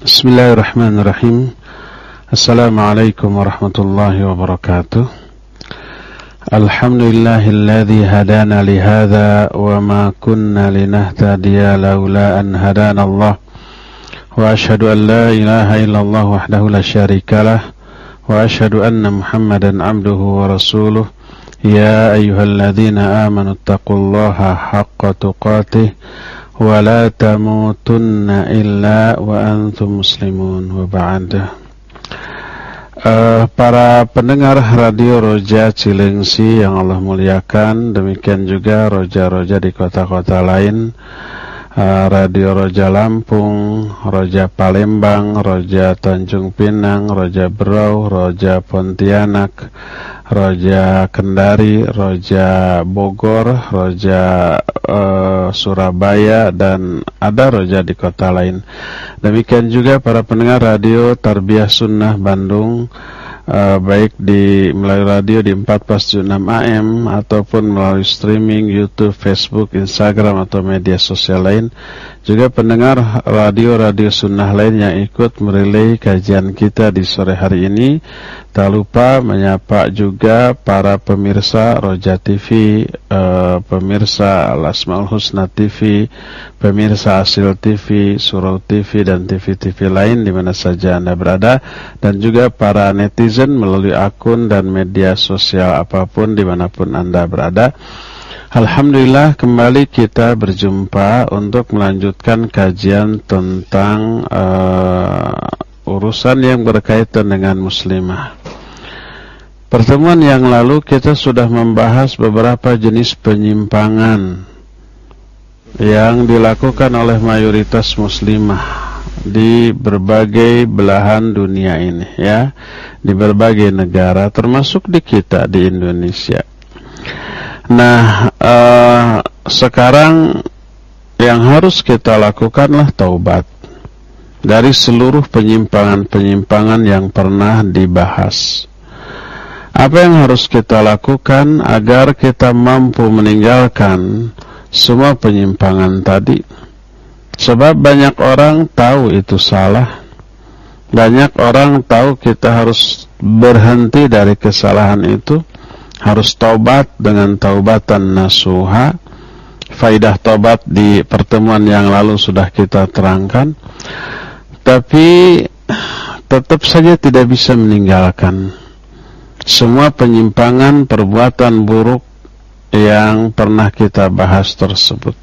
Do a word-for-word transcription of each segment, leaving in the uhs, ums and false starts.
Bismillahirrahmanirrahim. Assalamualaikum warahmatullahi wabarakatuh. Alhamdulillahilladzi hadana lihadza wa ma kunna linahtadiya laula an hadana Allah. Wa asyhadu an la ilaha illallah wahdahu la syarikalah wa asyhadu anna Muhammadan abduhu wa rasuluh. Ya ayyuhalladzina amanu taqullaha haqqa tuqatih wa la tamutunna illa wa antum muslimun wa ba'd. Uh, para pendengar Radio Roja Cilengsi yang Allah muliakan, demikian juga roja-roja di kota-kota lain, uh, Radio Roja Lampung, Roja Palembang, Roja Tanjung Pinang, Roja Berau, Roja Pontianak, Roja Kendari, Roja Bogor, Roja uh, Surabaya, dan ada roja di kota lain. Demikian juga para pendengar Radio Tarbiyah Sunnah Bandung, uh, baik di melalui radio di empat belas tujuh puluh enam A M ataupun melalui streaming YouTube, Facebook, Instagram atau media sosial lain. Juga pendengar radio-radio sunnah lain yang ikut merelay kajian kita di sore hari ini. Tak lupa menyapa juga para pemirsa Roja T V, eh, pemirsa Al-Asmaul Husna T V, pemirsa Asil T V, Surau T V, dan T V-T V lain di mana saja Anda berada, dan juga para netizen melalui akun dan media sosial apapun dimanapun Anda berada. Alhamdulillah, kembali kita berjumpa untuk melanjutkan kajian tentang uh, urusan yang berkaitan dengan muslimah. Pertemuan yang lalu kita sudah membahas beberapa jenis penyimpangan yang dilakukan oleh mayoritas muslimah di berbagai belahan dunia ini, ya, di berbagai negara, termasuk di kita di Indonesia. Nah, uh, sekarang yang harus kita lakukanlah taubat dari seluruh penyimpangan-penyimpangan yang pernah dibahas. Apa yang harus kita lakukan agar kita mampu meninggalkan semua penyimpangan tadi? Sebab banyak orang tahu itu salah. Banyak orang tahu kita harus berhenti dari kesalahan itu, harus taubat dengan taubatan nasuha. Faidah taubat di pertemuan yang lalu sudah kita terangkan. Tapi tetap saja tidak bisa meninggalkan semua penyimpangan perbuatan buruk yang pernah kita bahas tersebut.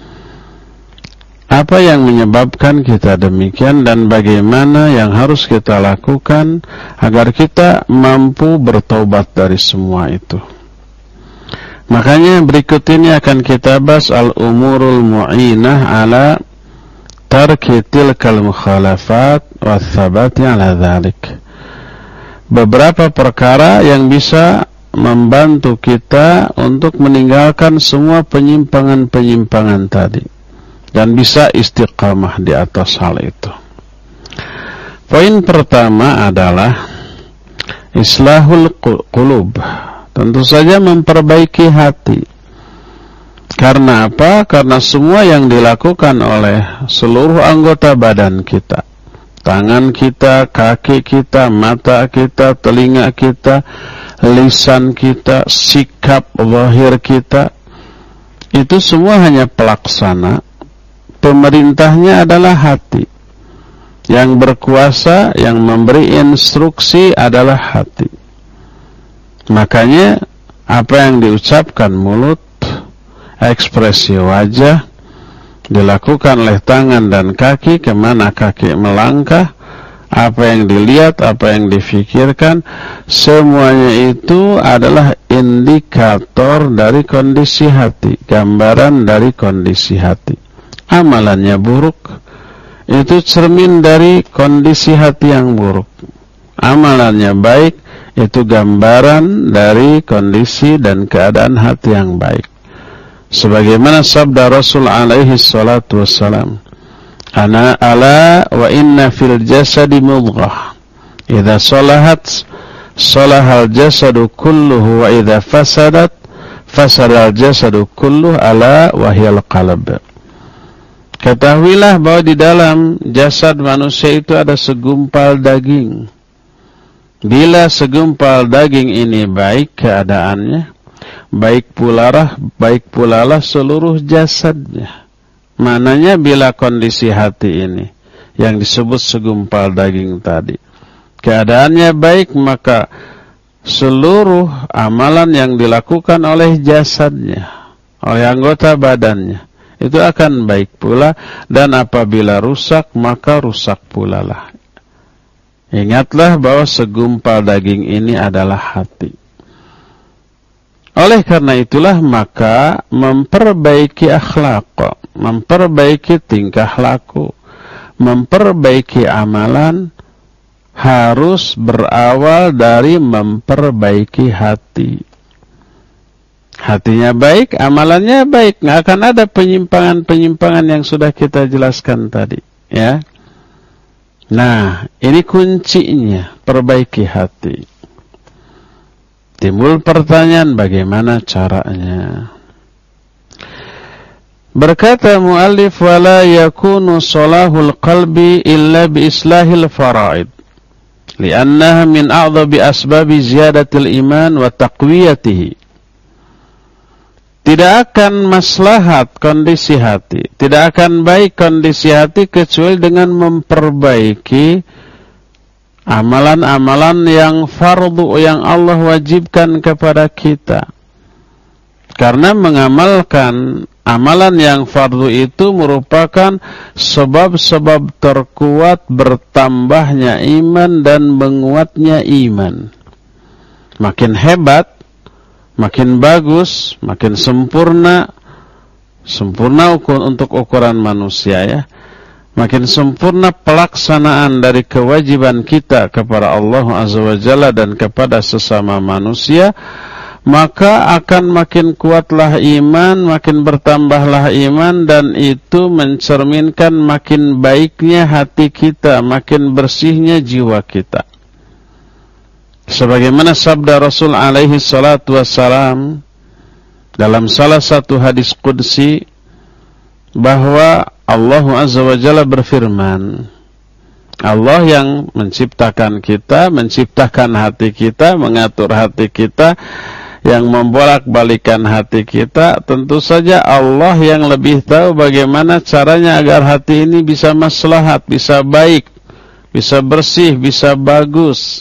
Apa yang menyebabkan kita demikian dan bagaimana yang harus kita lakukan agar kita mampu bertobat dari semua itu? Makanya berikut ini akan kita bahas al-umurul mu'inah ala tarki tilkal mukhalafat wa thabati ala dhalik. Beberapa perkara yang bisa membantu kita untuk meninggalkan semua penyimpangan-penyimpangan tadi dan bisa istiqamah di atas hal itu. Poin pertama adalah islahul qulub. Tentu saja memperbaiki hati. Karena apa? Karena semua yang dilakukan oleh seluruh anggota badan kita, tangan kita, kaki kita, mata kita, telinga kita, lisan kita, sikap zahir kita, itu semua hanya pelaksana. Pemerintahnya adalah hati. Yang berkuasa, yang memberi instruksi adalah hati. Makanya apa yang diucapkan mulut, ekspresi wajah, dilakukan oleh tangan dan kaki, kemana kaki melangkah, apa yang dilihat, apa yang difikirkan, semuanya itu adalah indikator dari kondisi hati, gambaran dari kondisi hati. Amalannya buruk, itu cermin dari kondisi hati yang buruk. Amalannya baik, itu gambaran dari kondisi dan keadaan hati yang baik. Sebagaimana sabda Rasul alaihi salatu wassalam, ana ala wa inna fil jasadi mudghah idza salahat salahal jasadu kulluhu wa idza fasadat fasadal jasadu kulluhu ala wa hiyal qalb. Ketahuilah bahwa di dalam jasad manusia itu ada segumpal daging. Bila segumpal daging ini baik keadaannya, baik pulalah, baik pulalah seluruh jasadnya. Mananya bila kondisi hati ini, yang disebut segumpal daging tadi, keadaannya baik, maka seluruh amalan yang dilakukan oleh jasadnya, oleh anggota badannya, itu akan baik pula. Dan apabila rusak, maka rusak pula lah. Ingatlah bahwa segumpal daging ini adalah hati. Oleh karena itulah maka memperbaiki akhlak, memperbaiki tingkah laku, memperbaiki amalan harus berawal dari memperbaiki hati. Hatinya baik, amalannya baik, nggak akan ada penyimpangan-penyimpangan yang sudah kita jelaskan tadi, ya. Nah, ini kuncinya, perbaiki hati. Timbul pertanyaan, bagaimana caranya? Berkata muallif, wala yakunu salahul qalbi illa bi islahil faraid, li'annaha min a'dhabi asbabi ziyadatil iman wa taqwiyatihi. Tidak akan maslahat kondisi hati, tidak akan baik kondisi hati kecuali dengan memperbaiki amalan-amalan yang fardu yang Allah wajibkan kepada kita. Karena mengamalkan amalan yang fardu itu merupakan sebab-sebab terkuat bertambahnya iman dan menguatnya iman. Makin hebat, makin bagus, makin sempurna, sempurna ukur, untuk ukuran manusia, ya. Makin sempurna pelaksanaan dari kewajiban kita kepada Allah Azza wa Jalla dan kepada sesama manusia, maka akan makin kuatlah iman, makin bertambahlah iman, dan itu mencerminkan makin baiknya hati kita, makin bersihnya jiwa kita. Sebagaimana sabda Rasul alaihi salatu wassalam dalam salah satu hadis qudsi, bahwa Allah Azza wa Jalla berfirman, Allah yang menciptakan kita, menciptakan hati kita, mengatur hati kita, yang membolak-balikan hati kita. Tentu saja Allah yang lebih tahu bagaimana caranya agar hati ini bisa maslahat, bisa baik, bisa bersih, bisa bagus.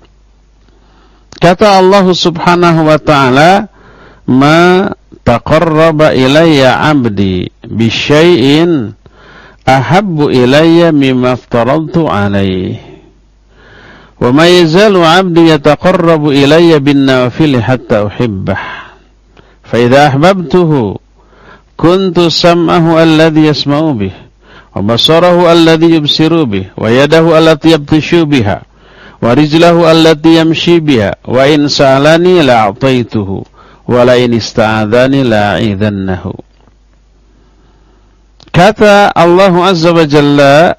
Kata Allah Subhanahu wa ta'ala, ma taqarraba ilayya 'abdi bi syai'in ahabbu ilayya mimma aftaradtu 'alaihi wa ma yazalu 'abdi yataqarrabu ilayya bin nawafil hatta uhibbah fa idza ahbabtuhu kuntu sam'ahu alladhi yasma'u bih wa basarahu alladhi yubsiru bih wa yadahu allati yabtishu biha wa rijlahu allati yamshi biha wa in sa'alani la'ataituhu wala in ista'adhani la'idannahu. Kata Allah Azza wa Jalla,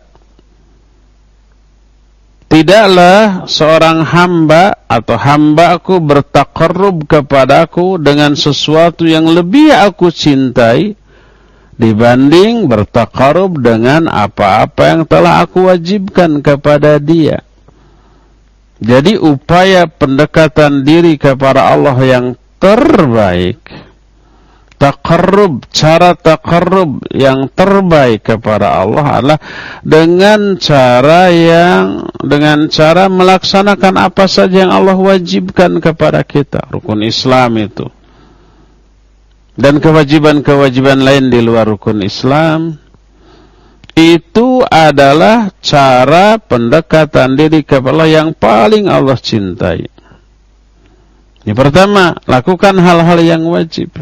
tidaklah seorang hamba atau hambaku bertaqarrub kepadaku dengan sesuatu yang lebih aku cintai dibanding bertaqarrub dengan apa-apa yang telah aku wajibkan kepada dia. Jadi upaya pendekatan diri kepada Allah yang terbaik, taqarrub, cara taqarrub yang terbaik kepada Allah adalah dengan cara yang dengan cara melaksanakan apa saja yang Allah wajibkan kepada kita, rukun Islam itu. Dan kewajiban-kewajiban lain di luar rukun Islam, itu adalah cara pendekatan diri kepada Allah yang paling Allah cintai. Yang pertama, lakukan hal-hal yang wajib.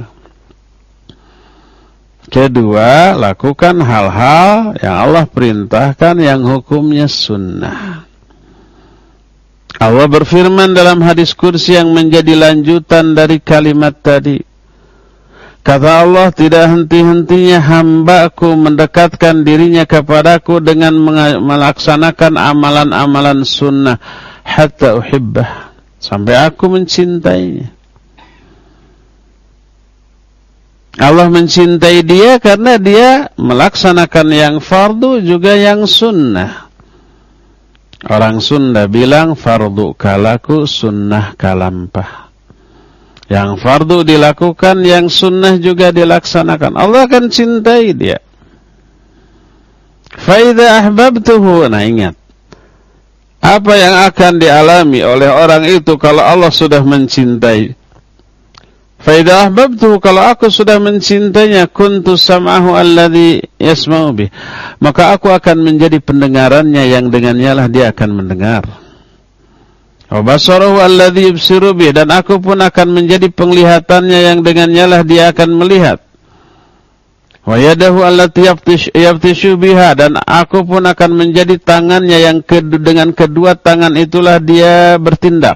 Kedua, lakukan hal-hal yang Allah perintahkan yang hukumnya sunnah. Allah berfirman dalam hadis kursi yang menjadi lanjutan dari kalimat tadi. Kata Allah, tidak henti-hentinya hambaku mendekatkan dirinya kepadaku dengan melaksanakan amalan-amalan sunnah hatta uhibbah, sampai aku mencintainya. Allah mencintai dia karena dia melaksanakan yang fardu juga yang sunnah. Orang Sunda bilang fardu kalaku, sunnah kalampah. Yang fardu dilakukan, yang sunnah juga dilaksanakan. Allah akan cintai dia. Faida ahbabtuhu. Nah ingat, apa yang akan dialami oleh orang itu kalau Allah sudah mencintai? Faida ahbabtuhu, kalau aku sudah mencintainya, kuntu sam'ahu alladhi yasma'u bih, maka aku akan menjadi pendengarannya yang dengannya lah dia akan mendengar. Wa basarahu alladhi yubsiru bih, dan aku pun akan menjadi penglihatannya yang dengannya lah dia akan melihat. Wa yadahu allati yaftishu biha, dan aku pun akan menjadi tangannya yang kedu, dengan kedua tangan itulah dia bertindak.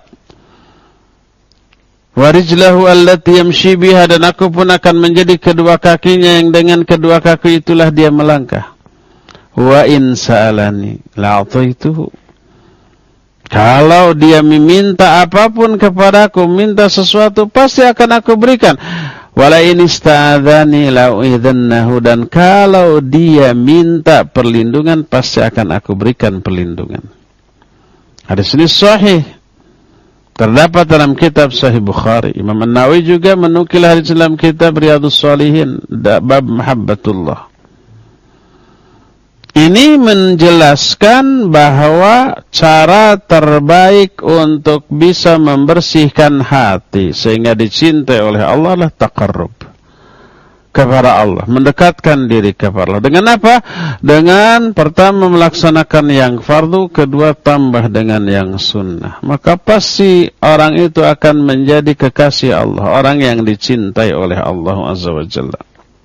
Wa rijlahu allati yamshi biha, dan aku pun akan menjadi kedua kakinya yang dengan kedua kaki itulah dia melangkah. Wa in sa'alani la'ataituhu, kalau dia meminta apapun kepadaku, minta sesuatu, pasti akan aku berikan. Wala in ista'adzani la'uidhannahu, dan kalau dia minta perlindungan, pasti akan aku berikan perlindungan. Hadis ini sahih, terdapat dalam kitab Sahih Bukhari. Imam An-Nawawi juga menukil hadis dalam kitab Riyadhus Shalihin bab Mahabbatullah. Ini menjelaskan bahwa cara terbaik untuk bisa membersihkan hati sehingga dicintai oleh Allah adalah taqarrub kepada Allah, mendekatkan diri kepada Allah. Dengan apa? Dengan pertama melaksanakan yang fardu, kedua tambah dengan yang sunnah. Maka pasti orang itu akan menjadi kekasih Allah, orang yang dicintai oleh Allah Azza wa Jalla.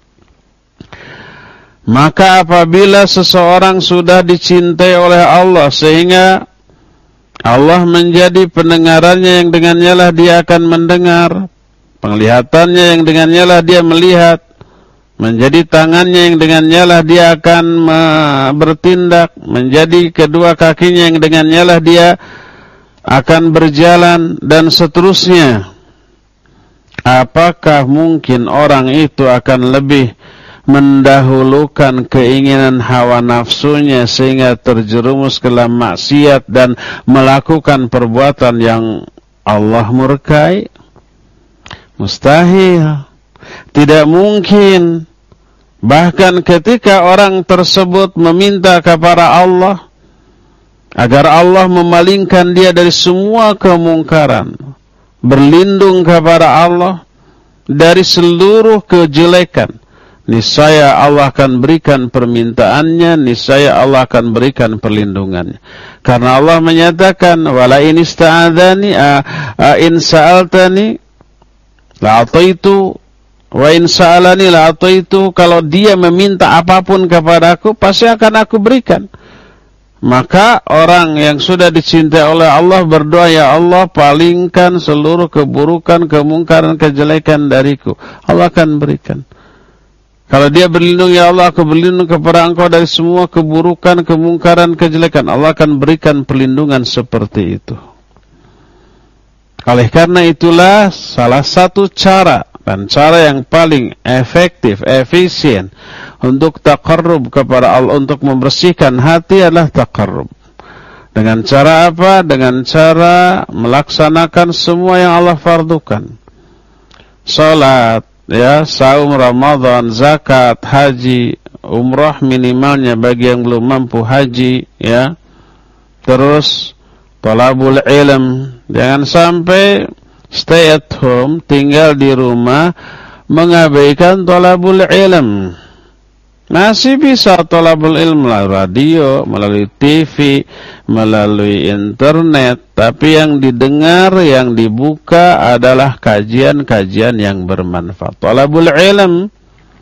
Maka apabila seseorang sudah dicintai oleh Allah sehingga Allah menjadi pendengarannya yang dengannya lah dia akan mendengar, penglihatannya yang dengannya lah dia melihat, menjadi tangannya yang dengannya lah dia akan bertindak, menjadi kedua kakinya yang dengannya lah dia akan berjalan, dan seterusnya. Apakah mungkin orang itu akan lebih mendahulukan keinginan hawa nafsunya sehingga terjerumus ke dalam maksiat dan melakukan perbuatan yang Allah murkai? Mustahil. Tidak mungkin. Bahkan ketika orang tersebut meminta kepada Allah agar Allah memalingkan dia dari semua kemungkaran, berlindung kepada Allah dari seluruh kejelekan, niscaya Allah akan berikan permintaannya, niscaya Allah akan berikan perlindungannya. Karena Allah menyatakan, wala in ista'adzani a, a in sa'altani la'ataitu wa in sa'alani la'ataitu, kalau dia meminta apapun kepadaku pasti akan aku berikan. Maka orang yang sudah dicintai oleh Allah berdoa, ya Allah palingkan seluruh keburukan, kemungkaran, kejelekan dariku. Allah akan berikan. Kalau dia berlindung, ya Allah aku berlindung kepada engkau dari semua keburukan, kemungkaran, kejelekan, Allah akan berikan perlindungan seperti itu. Oleh karena itulah salah satu cara dan cara yang paling efektif, efisien untuk taqarrub kepada Allah, untuk membersihkan hati adalah taqarrub. Dengan cara apa? Dengan cara melaksanakan semua yang Allah fardukan. Salat, ya, saum Ramadan, zakat, haji, umrah minimalnya bagi yang belum mampu haji, ya. Terus talabul ilm, jangan sampai stay at home, tinggal di rumah, mengabaikan talabul ilm. Masih bisa talabul ilm melalui radio, melalui T V, melalui internet, tapi yang didengar, yang dibuka adalah kajian-kajian yang bermanfaat. Talabul ilm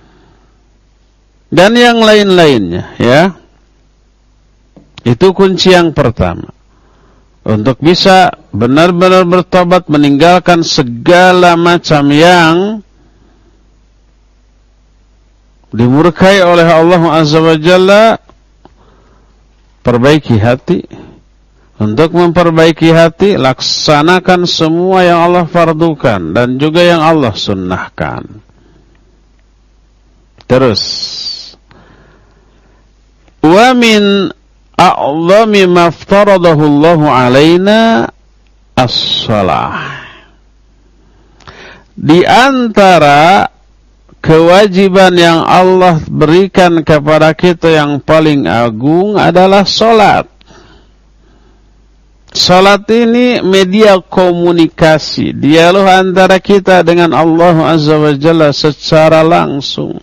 dan yang lain-lainnya, ya. Itu kunci yang pertama. Untuk bisa benar-benar bertobat, meninggalkan segala macam yang dimurkai oleh Allah Azza wa Jalla, perbaiki hati. Untuk memperbaiki hati, laksanakan semua yang Allah fardukan dan juga yang Allah sunnahkan. Terus, wa min a'zami ma aftaradahu Allah alaina as-shalah. Di antara kewajiban yang Allah berikan kepada kita yang paling agung adalah salat. Salat ini media komunikasi, dialog antara kita dengan Allah Azza wa Jalla secara langsung.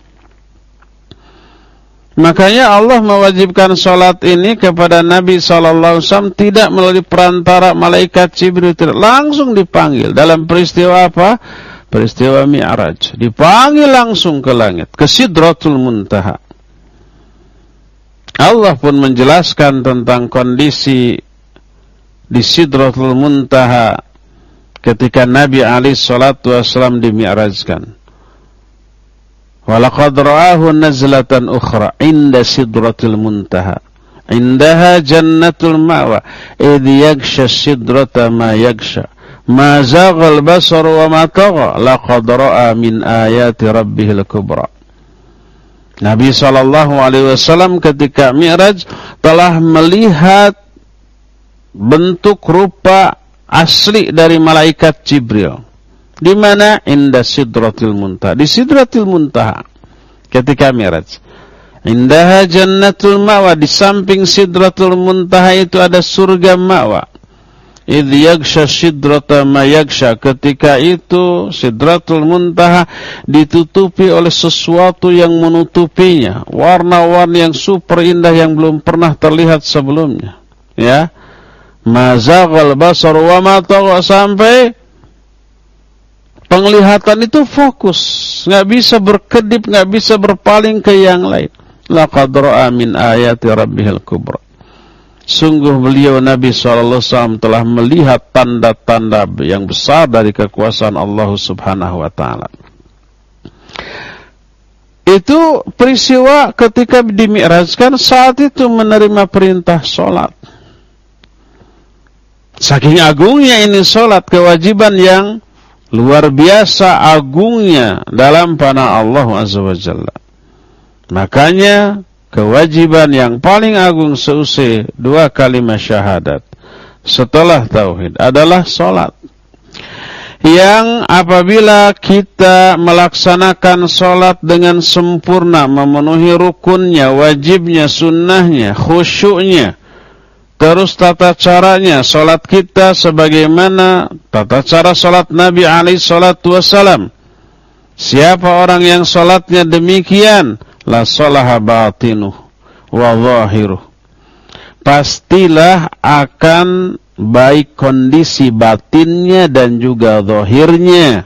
Makanya Allah mewajibkan salat ini kepada Nabi sallallahu alaihi wasallam tidak melalui perantara malaikat Jibril, langsung dipanggil dalam peristiwa apa? Peristiwa Mi'raj. Dipanggil langsung ke langit, ke Sidratul Muntaha. Allah pun menjelaskan tentang kondisi di Sidratul Muntaha ketika Nabi alaihi salatu wasallam dimi'rajkan. Walaqad ra'ahu nazlatan ukhra inda Sidratil Muntaha. Indaha jannatul ma'wa idh yaghsha sidrata ma yaghsha. Ma zaghal basar wa ma tagha laqad ra'a min ayati rabbihil kubra. Nabi sallallahu alaihi wasallam ketika Mi'raj telah melihat bentuk rupa asli dari malaikat Jibril. Di mana? Inda Sidratil Muntaha. Di Sidratil Muntaha ketika Mi'raj. Indaha jannatul ma'wa, di samping Sidratul Muntaha itu ada surga ma'wa. Idh yaghsha sidrata ma yaghsha, ketika itu Sidratul Muntaha ditutupi oleh sesuatu yang menutupinya, warna-warni yang super indah yang belum pernah terlihat sebelumnya. Ya, ma zaghal basar wa ma tagha, sampai penglihatan itu fokus, nggak bisa berkedip, nggak bisa berpaling ke yang lain. Laqad ra'a min ayati rabbihil kubra. Sungguh beliau Nabi shallallahu alaihi wasallam telah melihat tanda-tanda yang besar dari kekuasaan Allah Subhanahu wa taala. Itu peristiwa ketika dimi'rajkan, saat itu menerima perintah salat. Saking agungnya ini salat, kewajiban yang luar biasa agungnya dalam panah Allah Azza wa Jalla. Makanya kewajiban yang paling agung seusai dua kalimat syahadat setelah tauhid adalah salat. Yang apabila kita melaksanakan salat dengan sempurna, memenuhi rukunnya, wajibnya, sunnahnya, khusyuknya, terus tata caranya salat kita sebagaimana tata cara salat Nabi alaihi salatu wassalam. Siapa orang yang salatnya demikian, la salaha batinuh wa zahiruh, pastilah akan baik kondisi batinnya dan juga zahirnya.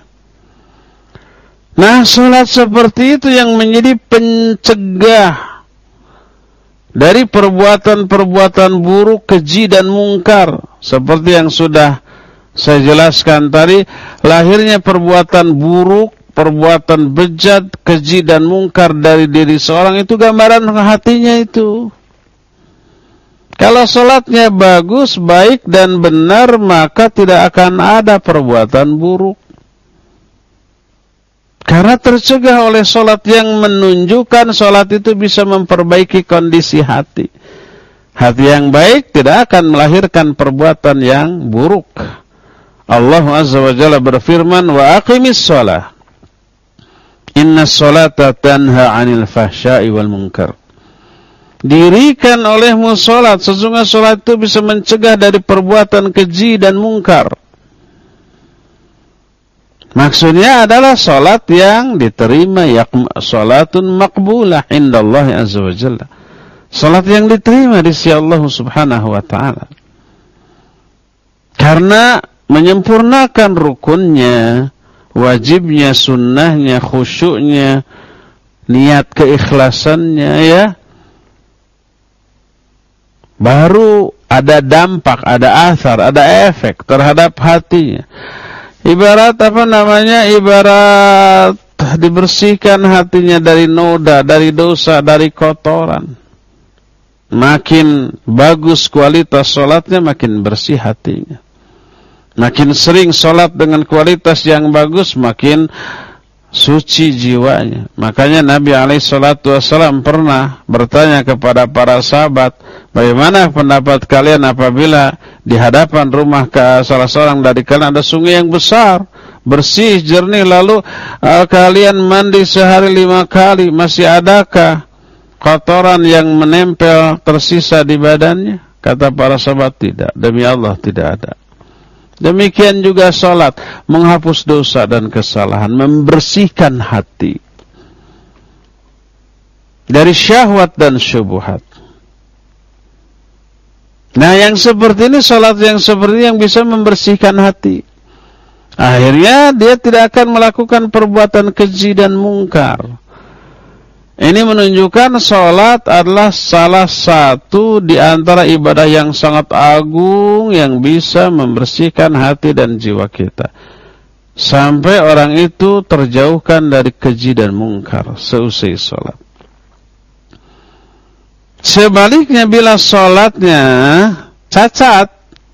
Nah, salat seperti itu yang menjadi pencegah dari perbuatan-perbuatan buruk, keji dan mungkar. Seperti yang sudah saya jelaskan tadi, lahirnya perbuatan buruk, perbuatan bejat, keji dan mungkar dari diri seorang itu gambaran hatinya itu. Kalau salatnya bagus, baik dan benar, maka tidak akan ada perbuatan buruk. Karena tercegah oleh salat yang menunjukkan salat itu bisa memperbaiki kondisi hati. Hati yang baik tidak akan melahirkan perbuatan yang buruk. Allah Azza wa Jalla berfirman, wa aqimis shalah, inna sholata tanha 'anil fahsya'i wal munkar. Dirikan olehmu salat, sesungguhnya salat itu bisa mencegah dari perbuatan keji dan mungkar. Maksudnya adalah salat yang diterima, ya salatun maqbulah indallahi azza wa jalla. Salat yang diterima di sisi Allah Subhanahu wa taala. Karena menyempurnakan rukunnya, wajibnya, sunnahnya, khusyuknya, niat keikhlasannya, ya, baru ada dampak, ada athar, ada efek terhadap hatinya. Ibarat apa namanya? Ibarat dibersihkan hatinya dari noda, dari dosa, dari kotoran. Makin bagus kualitas salatnya, makin bersih hatinya. Makin sering salat dengan kualitas yang bagus, makin suci jiwanya. Makanya Nabi alaihi salatu wasallam pernah bertanya kepada para sahabat, bagaimana pendapat kalian apabila di hadapan rumah ke salah seorang dari kalian ada sungai yang besar, bersih, jernih, lalu uh, kalian mandi sehari lima kali, masih adakah kotoran yang menempel tersisa di badannya? Kata para sahabat, tidak. Demi Allah tidak ada. Demikian juga salat, menghapus dosa dan kesalahan, membersihkan hati dari syahwat dan syubhat. Nah, yang seperti ini, salat yang seperti ini yang bisa membersihkan hati. Akhirnya dia tidak akan melakukan perbuatan keji dan mungkar. Ini menunjukkan salat adalah salah satu di antara ibadah yang sangat agung yang bisa membersihkan hati dan jiwa kita. Sampai orang itu terjauhkan dari keji dan mungkar seusai salat. Sebaliknya bila salatnya cacat,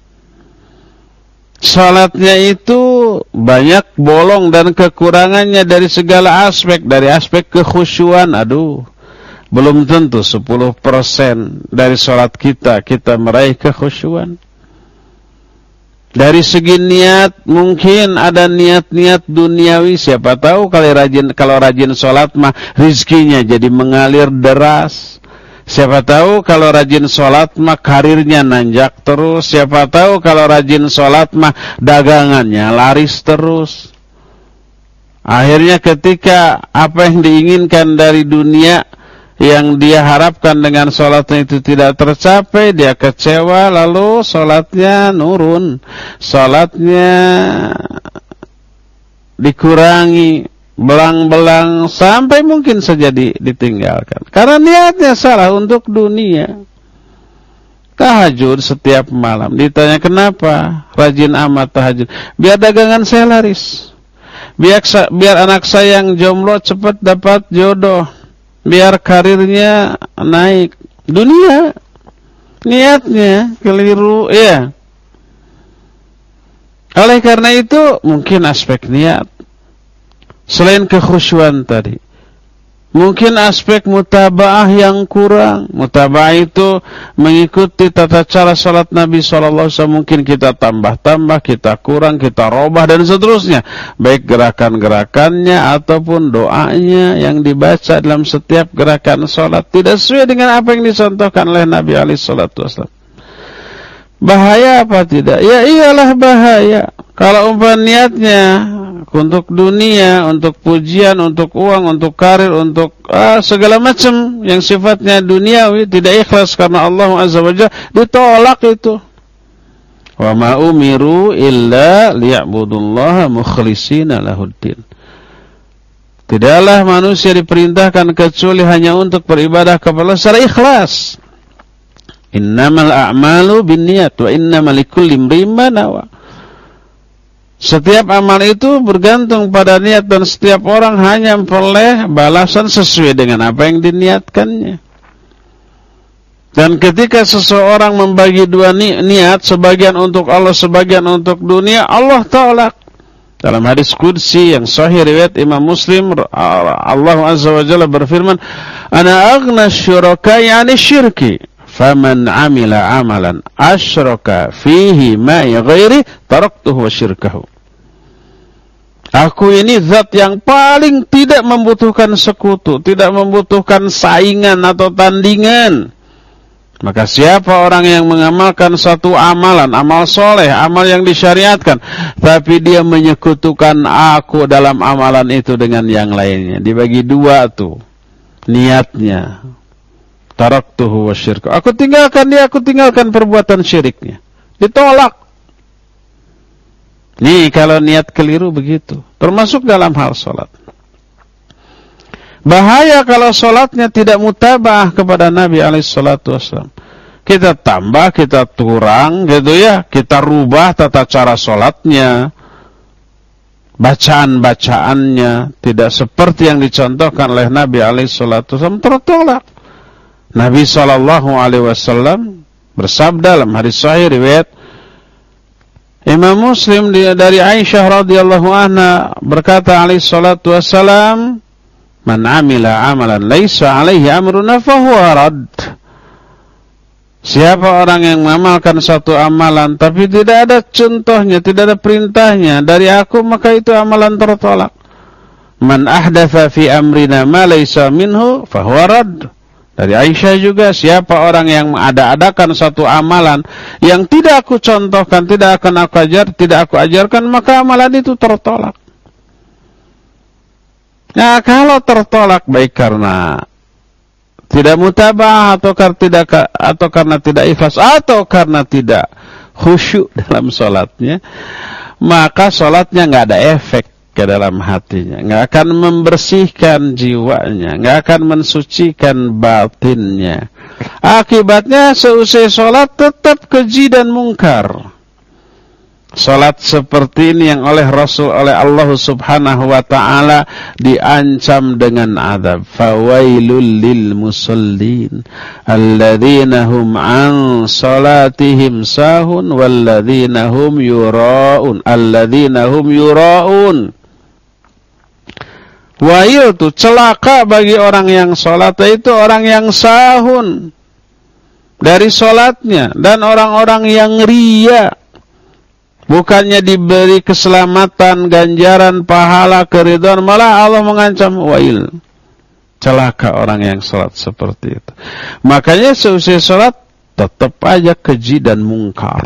salatnya itu banyak bolong dan kekurangannya dari segala aspek, dari aspek kekhusyuan, aduh, belum tentu sepuluh persen dari salat kita kita meraih kekhusyuan. Dari segi niat, mungkin ada niat-niat duniawi, siapa tahu kalau rajin kalau rajin salat mah rizkinya jadi mengalir deras. Siapa tahu kalau rajin sholat mah karirnya nanjak terus. Siapa tahu kalau rajin sholat mah dagangannya laris terus. Akhirnya ketika apa yang diinginkan dari dunia yang dia harapkan dengan sholatnya itu tidak tercapai, dia kecewa, lalu sholatnya nurun, sholatnya dikurangi, belang-belang, sampai mungkin saja ditinggalkan karena niatnya salah untuk dunia. Tahajud setiap malam, ditanya kenapa rajin amat tahajud? Biar dagangan saya laris, biar, biar anak saya yang jomblo cepat dapat jodoh, biar karirnya naik. Dunia, niatnya keliru ya. Oleh karena itu mungkin aspek niat, selain kekhusyuan tadi, mungkin aspek mutabaah yang kurang. Mutabaah itu mengikuti tata cara salat Nabi shallallahu alaihi wasallam. Mungkin kita tambah-tambah, kita kurang, kita robah dan seterusnya. Baik gerakan-gerakannya ataupun doanya yang dibaca dalam setiap gerakan salat tidak sesuai dengan apa yang dicontohkan oleh Nabi alaihi salatu wasallam. Bahaya apa tidak? Ya iyalah bahaya. Kalau umpama niatnya untuk dunia, untuk pujian, untuk uang, untuk karir, untuk ah, segala macam yang sifatnya duniawi, tidak ikhlas karena Allah Azza wa Jalla, ditolak itu. Wa ma umiru illa liya'budullaha mukhlishina lahuddin. Tidaklah manusia diperintahkan kecuali hanya untuk beribadah kepada Allah secara ikhlas. Innamal a'malu binniyat wa innamal likulli imrin ma nawa. Setiap amal itu bergantung pada niat dan setiap orang hanya memperoleh balasan sesuai dengan apa yang diniatkannya. Dan ketika seseorang membagi dua ni niat, sebagian untuk Allah, sebagian untuk dunia, Allah tolak. Dalam hadis qudsi yang sahih riwayat Imam Muslim, Allah Azza wa Jalla berfirman, "Ana aghna syuraka'i 'ani syirki, faman 'amila 'amalan asyraka fihi ma'i ghairi taraktuhu wa syirkahu." Aku ini zat yang paling tidak membutuhkan sekutu, tidak membutuhkan saingan atau tandingan. Maka siapa orang yang mengamalkan satu amalan, amal soleh, amal yang disyariatkan, tapi dia menyekutukan aku dalam amalan itu dengan yang lainnya, dibagi dua tuh niatnya. Taraktuhu wa syirku. Aku tinggalkan dia, aku tinggalkan perbuatan syiriknya. Ditolak. Nih kalau niat keliru begitu, termasuk dalam hal sholat. Bahaya kalau sholatnya tidak mutabah kepada Nabi alaihi salatu wasallam. Kita tambah, kita kurang gitu ya, kita rubah tata cara sholatnya, bacaan-bacaannya tidak seperti yang dicontohkan oleh Nabi alaihi salatu wasallam, tertolak. Nabi sallallahu alaihi wasallam bersabda dalam hadis sahih riwayat Imam Muslim dari Aisyah radhiyallahu anha berkata alaihi salatu wassalam, "Man 'amila 'amalan laisa 'alaihi amruna fahuwa rad." Siapa orang yang mengamalkan satu amalan tapi tidak ada contohnya, tidak ada perintahnya dari aku, maka itu amalan tertolak. Man ahdatsa fi amrina ma laisa minhu fahuwa rad. Dari Aisyah juga, siapa orang yang mengada-adakan satu amalan yang tidak aku contohkan, tidak akan aku ajar, tidak aku ajarkan, maka amalan itu tertolak. Nah, kalau tertolak baik karena tidak mutabah atau karena tidak atau karena tidak ikhlas atau karena tidak khusyuk dalam salatnya, maka salatnya nggak ada efek ke dalam hatinya, nggak akan membersihkan jiwanya, nggak akan mensucikan batinnya. Akibatnya seusai sholat tetap keji dan mungkar. Sholat seperti ini yang oleh Rasul, oleh Allah subhanahu wa ta'ala diancam dengan azab. Fawailul lil musallin alladzina hum an salatihim sahun walladzina hum yura'un alladzina hum yura'un. Wail itu celaka bagi orang yang sholat, itu orang yang sahun dari sholatnya, dan orang-orang yang riya. Bukannya diberi keselamatan, ganjaran, pahala, keridhaan, malah Allah mengancam wail. Celaka orang yang sholat seperti itu. Makanya seusai sholat tetap aja keji dan mungkar.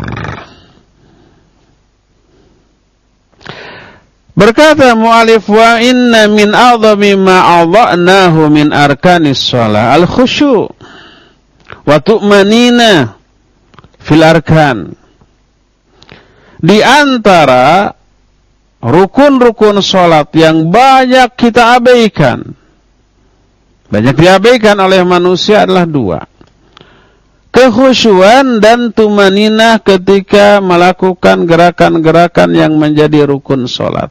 Berkata mu'alif, wa inna min a'zami ma 'adha'nahu min arkanis shalah al-khusyu' wa tu'manina fil arkan. Di antara rukun-rukun salat yang banyak kita abaikan, banyak diabaikan oleh manusia adalah dua. Kekhusyuan dan tumaninah ketika melakukan gerakan-gerakan yang menjadi rukun salat.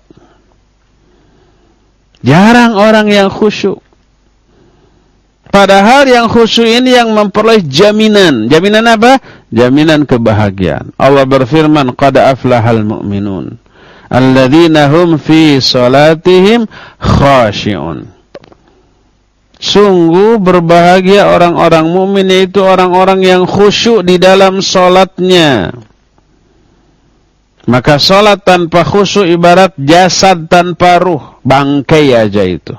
Jarang orang yang khusyuk. Padahal yang khusyuk ini yang memperoleh jaminan. Jaminan apa? Jaminan kebahagiaan. Allah berfirman, qad aflahal mu'minun alladzina hum fi salatihim khashi'un. Sungguh berbahagia orang-orang mukmin, yaitu orang-orang yang khusyuk di dalam salatnya. Maka salat tanpa khusyuk ibarat jasad tanpa ruh, bangkai aja itu.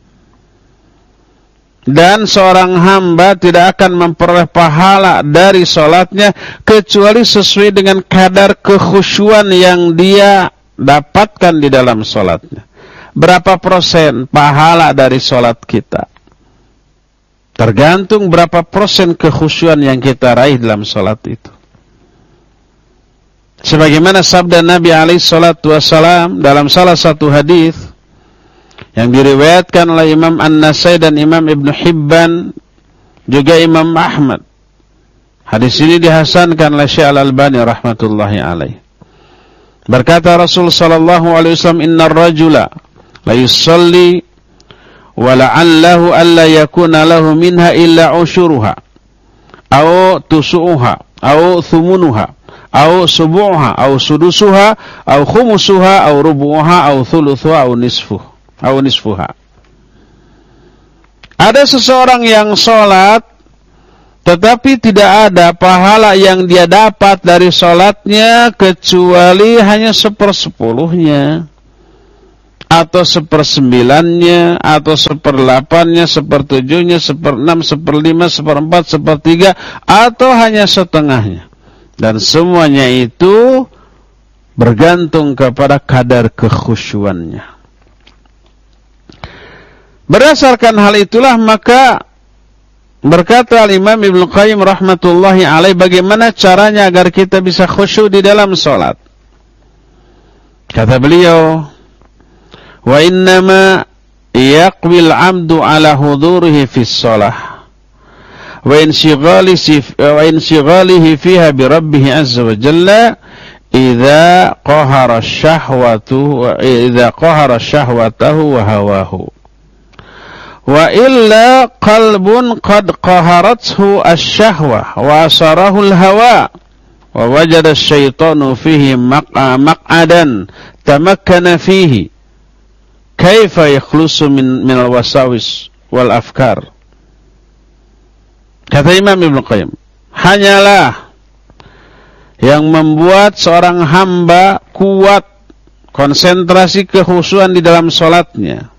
Dan seorang hamba tidak akan memperoleh pahala dari salatnya kecuali sesuai dengan kadar kekhusyuan yang dia dapatkan di dalam salatnya. Berapa persen pahala dari salat kita? Tergantung berapa persen kekhusyuan yang kita raih dalam salat itu. Sebagaimana sabda Nabi alaihi salatu wassalam dalam salah satu hadis yang diriwayatkan oleh Imam An-Nasai dan Imam Ibn Hibban, juga Imam Ahmad. Hadis ini dihasankan oleh Syekh Al-Albani rahmatullahi alaih. Berkata Rasul sallallahu alaihi wasallam, "Innar rajula la yusalli wa la'allahu alla yakuna lahu minha illa ushuruha aw tusuha aw thumunuha aw subuha aw sudusuha aw khumusuha aw rubuha aw thuluthuha aw nisfuha aw nisfuha." Ada seseorang yang sholat tetapi tidak ada pahala yang dia dapat dari sholatnya kecuali hanya sepersepuluhnya, atau sepersembilannya, atau seperdelapannya, sepertujuhnya, seperenam, seperlima, seperempat, sepertiga, atau hanya setengahnya. Dan semuanya itu bergantung kepada kadar kekhusyuannya. Berdasarkan hal itulah maka berkata Imam Ibnu Qayyim rahmatullahi alaih, bagaimana caranya agar kita bisa khusyuk di dalam salat. Kata beliau, wa innama yaqbil 'abdu 'ala hudurihi fis shalah wa inshigalihi wa inshigalihi fiha bi rabbih 'azza wa jalla idza qahara ash-shahwatu wa idza qahara shahwatahu wa hawahu wa illa qalbun qad qaharathu ash-shahwa wa asarahu al-hawa wa wajada syaitanu fihi maq'adan tamakkana fihi kaifa yakhlusu min minal wasawis wal afkar. Kata Imam Ibnu Qayyim, hanyalah yang membuat seorang hamba kuat konsentrasi kekhusyuan di dalam salatnya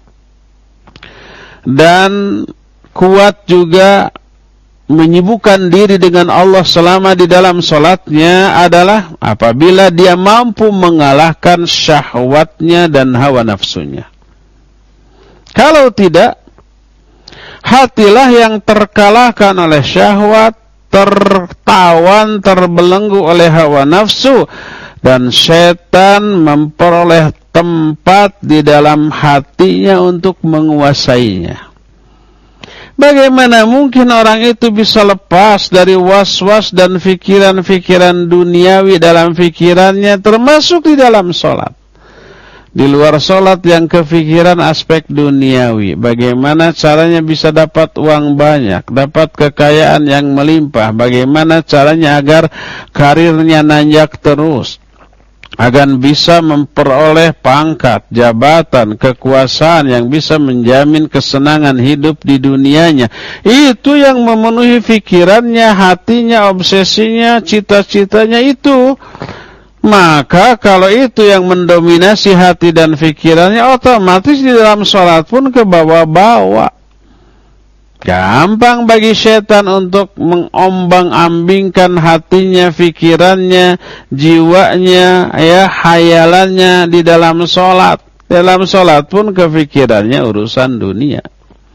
dan kuat juga menyibukkan diri dengan Allah selama di dalam salatnya adalah apabila dia mampu mengalahkan syahwatnya dan hawa nafsunya. Kalau tidak, hatilah yang terkalahkan oleh syahwat, tertawan, terbelenggu oleh hawa nafsu, dan setan memperoleh tempat di dalam hatinya untuk menguasainya. Bagaimana mungkin orang itu bisa lepas dari was-was dan fikiran-fikiran duniawi dalam fikirannya, termasuk di dalam sholat. Di luar sholat yang kefikiran aspek duniawi, bagaimana caranya bisa dapat uang banyak, dapat kekayaan yang melimpah, bagaimana caranya agar karirnya nanjak terus, agar bisa memperoleh pangkat, jabatan, kekuasaan yang bisa menjamin kesenangan hidup di dunianya. Itu yang memenuhi pikirannya, hatinya, obsesinya, cita-citanya itu. Maka kalau itu yang mendominasi hati dan pikirannya, otomatis di dalam sholat pun ke bawah-bawah. Gampang bagi setan untuk mengombang-ambingkan hatinya, pikirannya, jiwanya, ya, hayalannya di dalam sholat. Dalam sholat pun kepikirannya urusan dunia.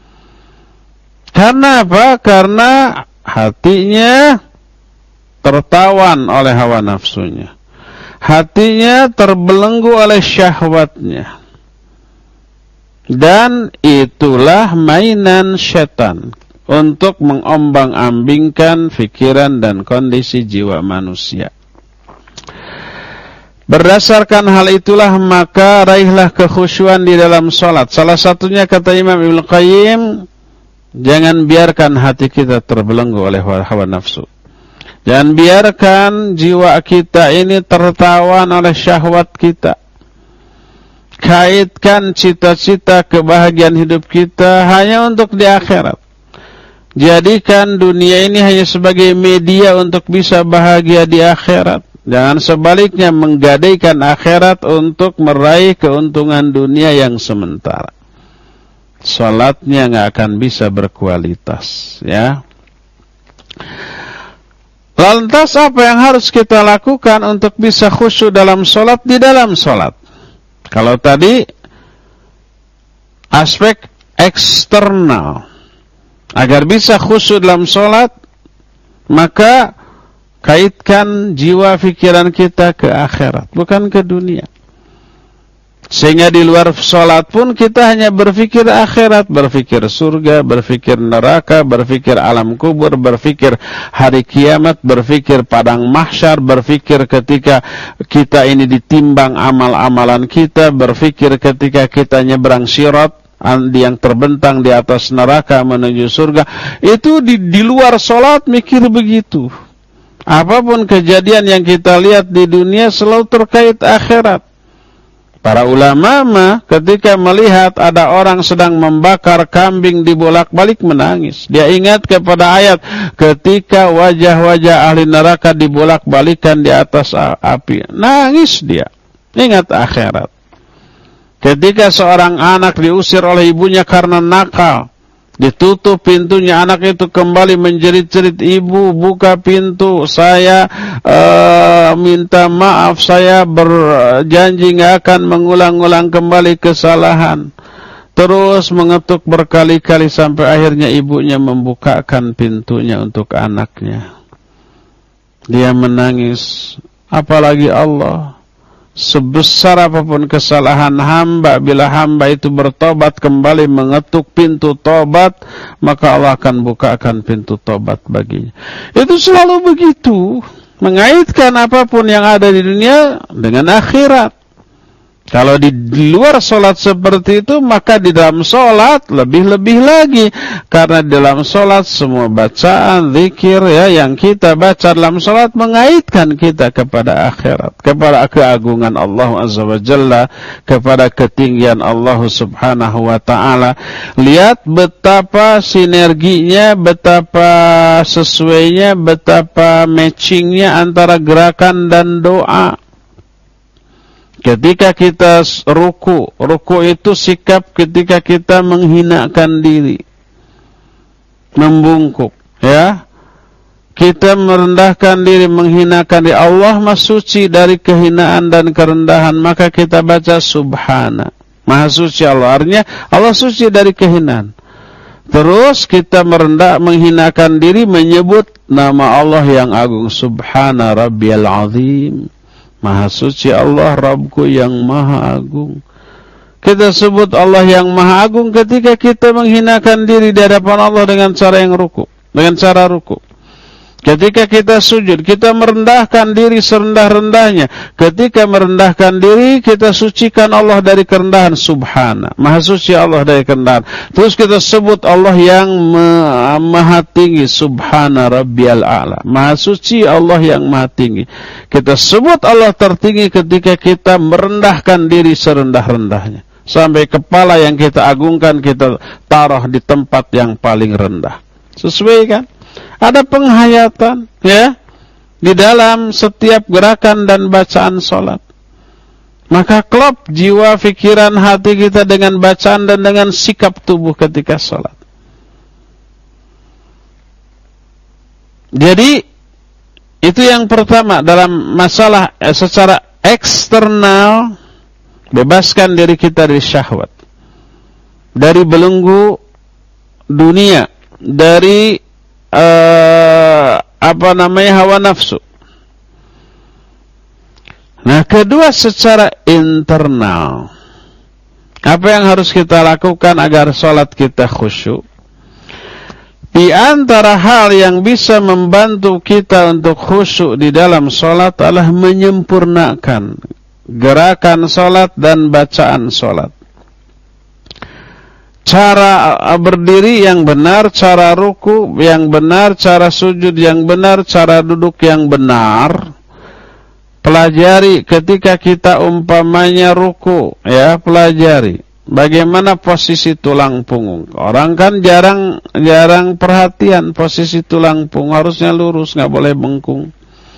Karena apa? Karena hatinya tertawan oleh hawa nafsunya. Hatinya terbelenggu oleh syahwatnya. Dan itulah mainan setan untuk mengombang-ambingkan pikiran dan kondisi jiwa manusia. Berdasarkan hal itulah maka raihlah kekhusyuan di dalam sholat. Salah satunya kata Imam Ibnu Qayyim, jangan biarkan hati kita terbelenggu oleh hawa nafsu. Jangan biarkan jiwa kita ini tertawan oleh syahwat kita. Kaitkan cita-cita kebahagiaan hidup kita hanya untuk di akhirat. Jadikan dunia ini hanya sebagai media untuk bisa bahagia di akhirat. Jangan sebaliknya menggadaikan akhirat untuk meraih keuntungan dunia yang sementara. Salatnya nggak akan bisa berkualitas, ya. Lantas apa yang harus kita lakukan untuk bisa khusyuk dalam salat di dalam salat? Kalau tadi aspek eksternal, agar bisa khusyuk dalam sholat, maka kaitkan jiwa pikiran kita ke akhirat, bukan ke dunia. Sehingga di luar sholat pun kita hanya berpikir akhirat, berpikir surga, berpikir neraka, berpikir alam kubur, berpikir hari kiamat, berpikir padang mahsyar, berpikir ketika kita ini ditimbang amal-amalan kita, berpikir ketika kita nyebrang sirat yang terbentang di atas neraka menuju surga. Itu di, di luar sholat mikir begitu. Apapun kejadian yang kita lihat di dunia selalu terkait akhirat. Para ulama mah ketika melihat ada orang sedang membakar kambing dibolak-balik menangis. Dia ingat kepada ayat ketika wajah-wajah ahli neraka dibolak-balikan di atas api. Nangis dia. Ingat akhirat. Ketika seorang anak diusir oleh ibunya karena nakal, ditutup pintunya, anak itu kembali menjerit-jerit, ibu buka pintu, saya uh, minta maaf, saya berjanji gak akan mengulang-ulang kembali kesalahan. Terus mengetuk berkali-kali sampai akhirnya ibunya membukakan pintunya untuk anaknya. Dia menangis, apalagi Allah. Sebesar apapun kesalahan hamba, bila hamba itu bertobat kembali mengetuk pintu tobat, maka Allah akan bukakan pintu tobat baginya. Itu selalu begitu, mengaitkan apapun yang ada di dunia dengan akhirat. Kalau di luar sholat seperti itu, maka di dalam sholat lebih-lebih lagi. Karena di dalam sholat semua bacaan, zikir ya, yang kita baca dalam sholat mengaitkan kita kepada akhirat, kepada keagungan Allah Azza wa Jalla, kepada ketinggian Allah Subhanahu wa ta'ala. Lihat betapa sinerginya, betapa sesuainya, betapa matchingnya antara gerakan dan doa. Ketika kita ruku, ruku itu sikap ketika kita menghinakan diri, membungkuk, ya. Kita merendahkan diri, menghinakan diri. Allah Maha Suci dari kehinaan dan kerendahan, maka kita baca Subhana, Maha Suci Allah. Artinya Allah suci dari kehinaan. Terus kita merendah, menghinakan diri, menyebut nama Allah yang agung, Subhana Rabbiyal Azim. Maha suci Allah, Rabbku yang maha agung. Kita sebut Allah yang maha agung ketika kita menghinakan diri di hadapan Allah dengan cara yang ruku, dengan cara ruku. Ketika kita sujud, kita merendahkan diri serendah-rendahnya. Ketika merendahkan diri, kita sucikan Allah dari kerendahan. Subhana, maha suci Allah dari kerendahan. Terus kita sebut Allah yang maha tinggi. Subhana Rabbiyal A'la, maha suci Allah yang maha tinggi. Kita sebut Allah tertinggi ketika kita merendahkan diri serendah-rendahnya. Sampai kepala yang kita agungkan, kita taruh di tempat yang paling rendah. Sesuai kan? Ada penghayatan ya di dalam setiap gerakan dan bacaan sholat. Maka klop jiwa, pikiran, hati kita dengan bacaan dan dengan sikap tubuh ketika sholat. Jadi itu yang pertama dalam masalah eh, secara eksternal, bebaskan diri kita dari syahwat, dari belenggu dunia, dari Uh, apa namanya hawa nafsu. Nah, kedua secara internal, apa yang harus kita lakukan agar sholat kita khusyuk? Di antara hal yang bisa membantu kita untuk khusyuk di dalam sholat adalah menyempurnakan gerakan sholat dan bacaan sholat. Cara berdiri yang benar, cara ruku yang benar, cara sujud yang benar, cara duduk yang benar. Pelajari ketika kita umpamanya ruku, ya, pelajari bagaimana posisi tulang punggung. Orang kan jarang jarang perhatian posisi tulang punggung, harusnya lurus, nggak boleh bengkung.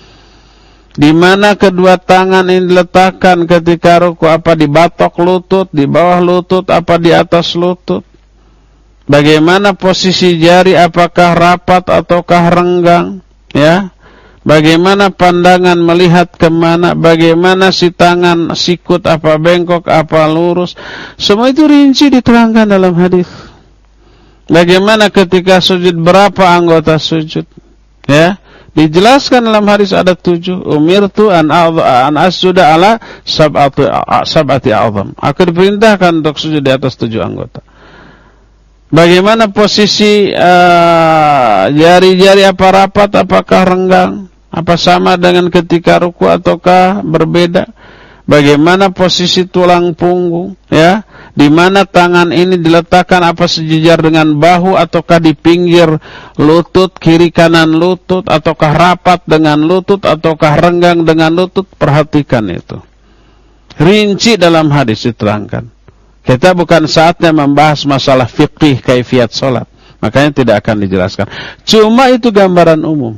Di mana kedua tangan ini diletakkan ketika ruku? Apa di batok lutut, di bawah lutut, apa di atas lutut? Bagaimana posisi jari, apakah rapat ataukah renggang? Ya, bagaimana pandangan melihat kemana? Bagaimana si tangan sikut, apa bengkok, apa lurus? Semua itu rinci diterangkan dalam hadis. Bagaimana ketika sujud, berapa anggota sujud? Ya. Dijelaskan dalam hadis ada tujuh. Umirtu an an asjuda ala sab'ati sab'ati a'zam. Aku diperintahkan untuk sujud di atas tujuh anggota. Bagaimana posisi jari-jari, uh, apa rapat, apakah renggang? Apa sama dengan ketika ruku ataukah berbeda? Bagaimana posisi tulang punggung, ya? Di mana tangan ini diletakkan, apa sejajar dengan bahu ataukah di pinggir lutut, kiri kanan lutut, ataukah rapat dengan lutut ataukah renggang dengan lutut? Perhatikan itu. Rinci dalam hadis diterangkan. Kita bukan saatnya membahas masalah fiqih kaifiyat salat. Makanya tidak akan dijelaskan. Cuma itu gambaran umum.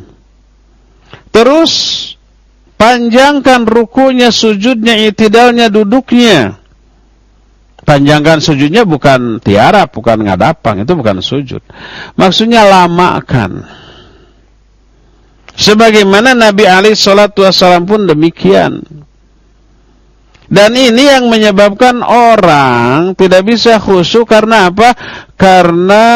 Terus panjangkan rukunya, sujudnya, i'tidalnya, duduknya. Panjangkan sujudnya bukan tiarap, bukan ngadapang, itu bukan sujud. Maksudnya lamakan. Sebagaimana Nabi alaihi salatu wassalam pun demikian. Dan ini yang menyebabkan orang tidak bisa khusyuk karena apa? Karena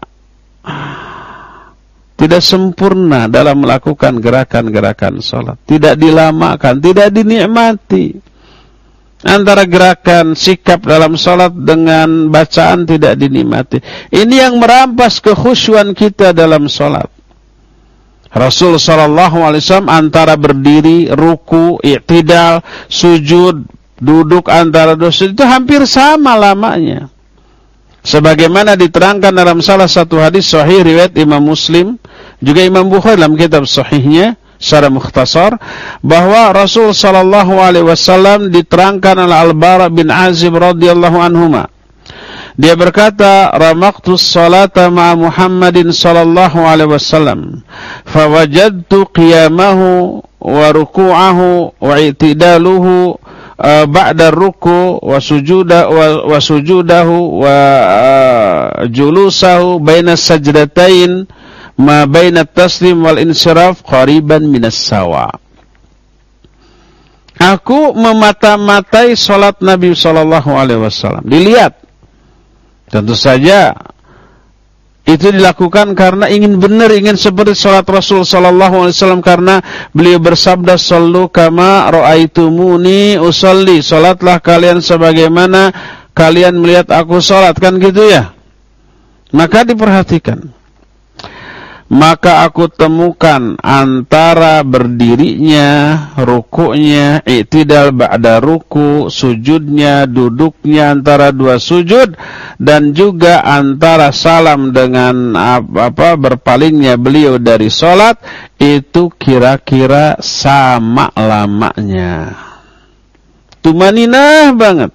tidak sempurna dalam melakukan gerakan-gerakan sholat. Tidak dilamakan, tidak dinikmati. Antara gerakan sikap dalam sholat dengan bacaan tidak dinikmati. Ini yang merampas kekhusyuan kita dalam sholat. Rasul sallallahu alaihi wasallam antara berdiri, ruku, i'tidal, sujud, duduk antara dua sujud itu hampir sama lamanya. Sebagaimana diterangkan dalam salah satu hadis sahih riwayat Imam Muslim, juga Imam Bukhari dalam kitab sahihnya secara mukhtasar, bahwa Rasul sallallahu alaihi wasallam diterangkan oleh Al-Bara bin Azib radhiyallahu anhuma. Dia berkata, "Ramaqtu as-salata ma'a Muhammadin sallallahu alaihi wasallam, fawajadtu qiyamahu wa ruku'ahu wa i'tidaluhu uh, ba'da ruku' wa sujuda wa, wa sujudahu wa uh, julusahu baina sajdatain ma baina taslim wal insiraf qariban minas sawa." Aku memata-matai salat Nabi sallallahu alaihi wasallam. Dilihat. Tentu saja itu dilakukan karena ingin benar, ingin seperti salat Rasul sallallahu alaihi wasallam, karena beliau bersabda, "Shallu kama ra'aitumuni usolli." Salatlah kalian sebagaimana kalian melihat aku salat, kan gitu ya. Maka diperhatikan. Maka aku temukan antara berdirinya, rukuknya, i'tidal ba'da ruku, sujudnya, duduknya antara dua sujud, dan juga antara salam dengan apa, apa berpalingnya beliau dari salat, itu kira-kira sama lamanya. Tumaninah banget.